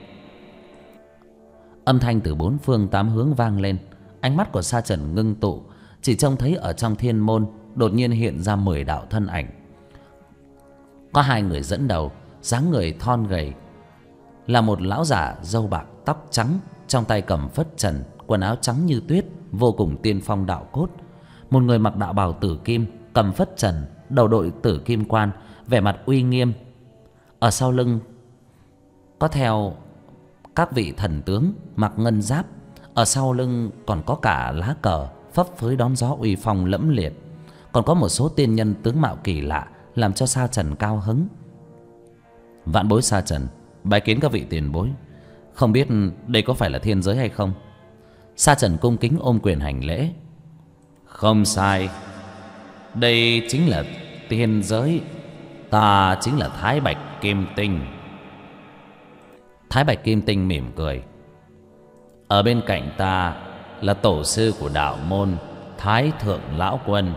Âm thanh từ bốn phương tám hướng vang lên. Ánh mắt của Sa Trần ngưng tụ, chỉ trông thấy ở trong thiên môn đột nhiên hiện ra 10 đạo thân ảnh. Có 2 người dẫn đầu, dáng người thon gầy, là một lão giả râu bạc tóc trắng, trong tay cầm phất trần, quần áo trắng như tuyết, vô cùng tiên phong đạo cốt. Một người mặc đạo bào tử kim, cầm phất trần, đầu đội tử kim quan, vẻ mặt uy nghiêm. Ở sau lưng có theo các vị thần tướng mặc ngân giáp, ở sau lưng còn có cả lá cờ phấp phới đón gió uy phong lẫm liệt. Còn có một số tiên nhân tướng mạo kỳ lạ, làm cho Sa Trần cao hứng. Vạn bối Sa Trần bái kiến các vị tiền bối, không biết đây có phải là thiên giới hay không? Sa Trần cung kính ôm quyền hành lễ. Không sai, đây chính là thiên giới. Ta chính là Thái Bạch Kim Tinh. Thái Bạch Kim Tinh mỉm cười. Ở bên cạnh ta là tổ sư của đạo môn, Thái Thượng Lão Quân.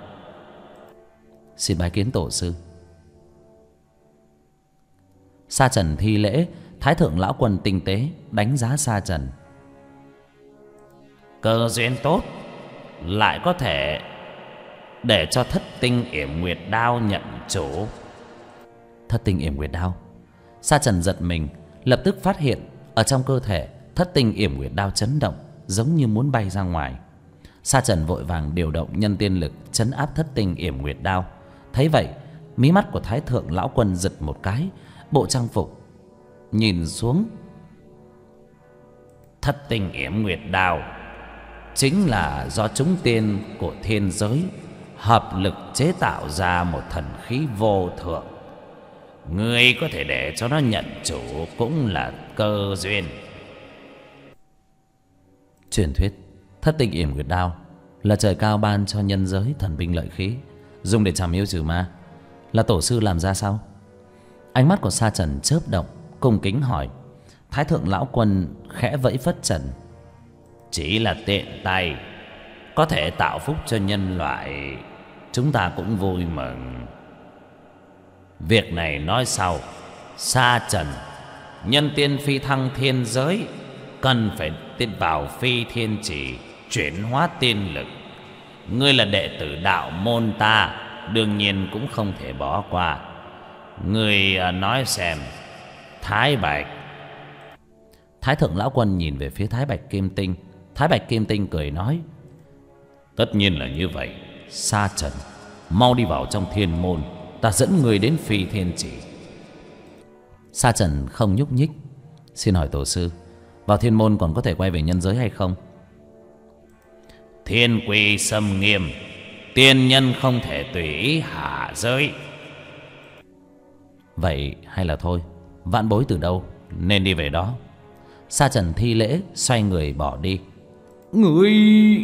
Xin bái kiến tổ sư. Sa Trần thi lễ. Thái Thượng Lão Quân tinh tế đánh giá Sa Trần. Cơ duyên tốt, lại có thể để cho Thất Tinh Yểm Nguyệt Đao nhận chủ. Thất Tinh Yểm Nguyệt Đao. Sa Trần giật mình, lập tức phát hiện ở trong cơ thể Thất Tinh Yểm Nguyệt Đao chấn động, giống như muốn bay ra ngoài. Sa Trần vội vàng điều động nhân tiên lực trấn áp Thất Tinh Yểm Nguyệt Đao. Thấy vậy, mí mắt của Thái Thượng Lão Quân giật một cái. Bộ trang phục nhìn xuống. Thất Tinh Yểm Nguyệt Đao chính là do chúng tiên của thiên giới hợp lực chế tạo ra một thần khí vô thượng. Ngươi có thể để cho nó nhận chủ cũng là cơ duyên. Truyền thuyết Thất Tinh Yểm Nguyệt Đao là trời cao ban cho nhân giới thần binh lợi khí, dùng để trảm yêu trừ ma. Là tổ sư làm ra sao? Ánh mắt của Sa Trần chớp động, cung kính hỏi. Thái Thượng Lão Quân khẽ vẫy phất trần. Chỉ là tiện tay, có thể tạo phúc cho nhân loại, chúng ta cũng vui mừng. Việc này nói sau. Sa Trần, nhân tiên phi thăng thiên giới, cần phải tiến vào phi thiên chỉ, chuyển hóa tiên lực. Ngươi là đệ tử đạo môn ta, đương nhiên cũng không thể bỏ qua. Ngươi nói xem, Thái Bạch. Thái Thượng Lão Quân nhìn về phía Thái Bạch Kim Tinh. Thái Bạch Kim Tinh cười nói. Tất nhiên là như vậy. Sa Trần, mau đi vào trong thiên môn, ta dẫn người đến phi thiên chỉ. Sa Trần không nhúc nhích. Xin hỏi tổ sư, vào thiên môn còn có thể quay về nhân giới hay không? Thiên quy xâm nghiêm, tiên nhân không thể tùy ý hạ giới. Vậy hay là thôi, vạn bối từ đâu nên đi về đó. Sa Trần thi lễ, xoay người bỏ đi. Người...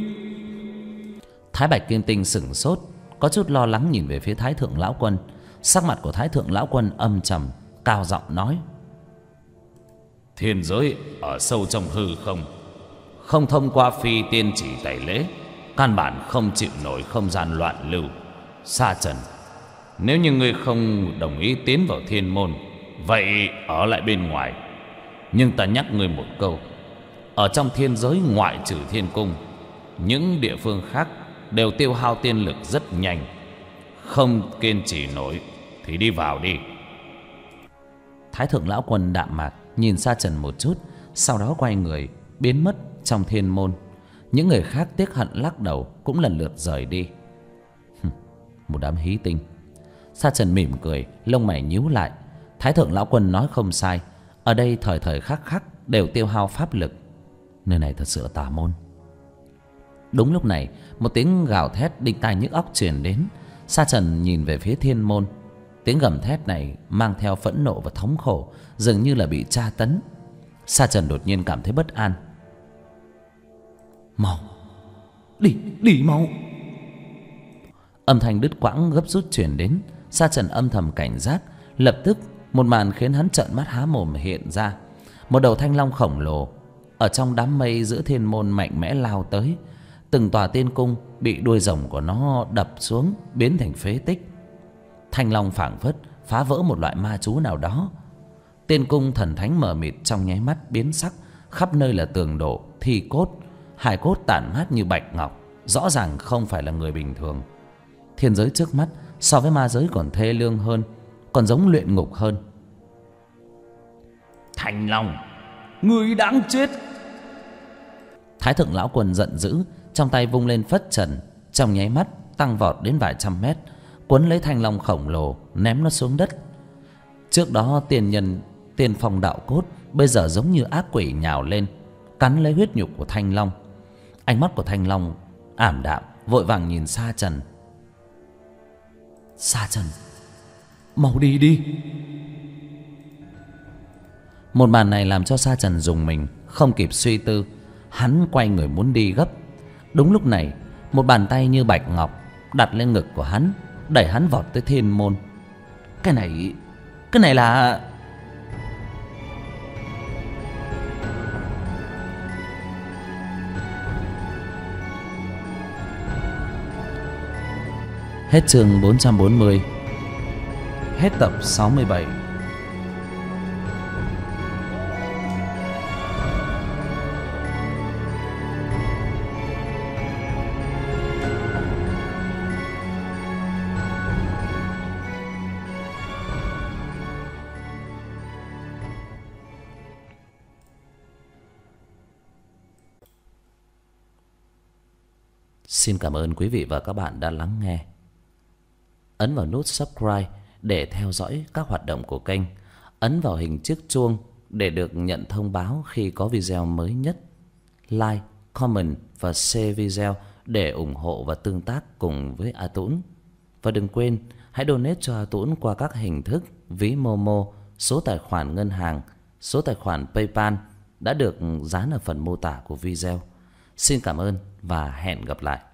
Thái Bạch Kim Tinh sửng sốt, có chút lo lắng nhìn về phía Thái Thượng Lão Quân. Sắc mặt của Thái Thượng Lão Quân âm trầm, cao giọng nói. Thiên giới ở sâu trong hư không, không thông qua phi tiên chỉ tẩy lễ, căn bản không chịu nổi không gian loạn lưu. Sa Trần, nếu như ngươi không đồng ý tiến vào thiên môn, vậy ở lại bên ngoài. Nhưng ta nhắc ngươi một câu, ở trong thiên giới ngoại trừ thiên cung, những địa phương khác đều tiêu hao tiên lực rất nhanh. Không kiên trì nổi thì đi vào đi. Thái Thượng Lão Quân đạm mạc nhìn Sa Trần một chút, sau đó quay người biến mất trong thiên môn. Những người khác tiếc hận lắc đầu, cũng lần lượt rời đi. Một đám hí tinh. Sa Trần mỉm cười, lông mày nhíu lại. Thái Thượng Lão Quân nói không sai, ở đây thời thời khắc khắc đều tiêu hao pháp lực. Nơi này thật sự là tà môn. Đúng lúc này, một tiếng gào thét đinh tai nhức óc truyền đến. Sa Trần nhìn về phía thiên môn. Tiếng gầm thét này mang theo phẫn nộ và thống khổ, dường như là bị tra tấn. Sa Trần đột nhiên cảm thấy bất an. Mau, đi mau. Âm thanh đứt quãng gấp rút truyền đến. Sa Trần âm thầm cảnh giác. Lập tức một màn khiến hắn trợn mắt há mồm hiện ra. Một đầu thanh long khổng lồ ở trong đám mây giữa thiên môn mạnh mẽ lao tới. Từng tòa tiên cung bị đuôi rồng của nó đập xuống, biến thành phế tích. Thanh long phảng phất phá vỡ một loại ma chú nào đó. Tiên cung thần thánh mờ mịt trong nháy mắt biến sắc. Khắp nơi là tường đổ, thi cốt, hài cốt tản mát như bạch ngọc, rõ ràng không phải là người bình thường. Thiên giới trước mắt so với ma giới còn thê lương hơn, còn giống luyện ngục hơn. Thanh Long, ngươi đáng chết. Thái thượng lão quân giận dữ, trong tay vung lên phất trần, trong nháy mắt tăng vọt đến vài trăm mét, cuốn lấy thanh long khổng lồ ném nó xuống đất. Trước đó tiên phong đạo cốt bây giờ giống như ác quỷ nhào lên, cắn lấy huyết nhục của thanh long. Ánh mắt của thanh long ảm đạm, vội vàng nhìn Sa Trần. Sa Trần, mau đi đi. Một màn này làm cho Sa Trần rùng mình, không kịp suy tư, hắn quay người muốn đi gấp. Đúng lúc này, một bàn tay như bạch ngọc đặt lên ngực của hắn, đẩy hắn vọt tới thiên môn. Cái này là... Hết chương 440. Hết tập 67. Xin cảm ơn quý vị và các bạn đã lắng nghe. Ấn vào nút subscribe để theo dõi các hoạt động của kênh. Ấn vào hình chiếc chuông để được nhận thông báo khi có video mới nhất. Like, comment và share video để ủng hộ và tương tác cùng với A Tũng. Và đừng quên hãy donate cho A Tũng qua các hình thức ví Momo, số tài khoản ngân hàng, số tài khoản PayPal đã được dán ở phần mô tả của video. Xin cảm ơn và hẹn gặp lại.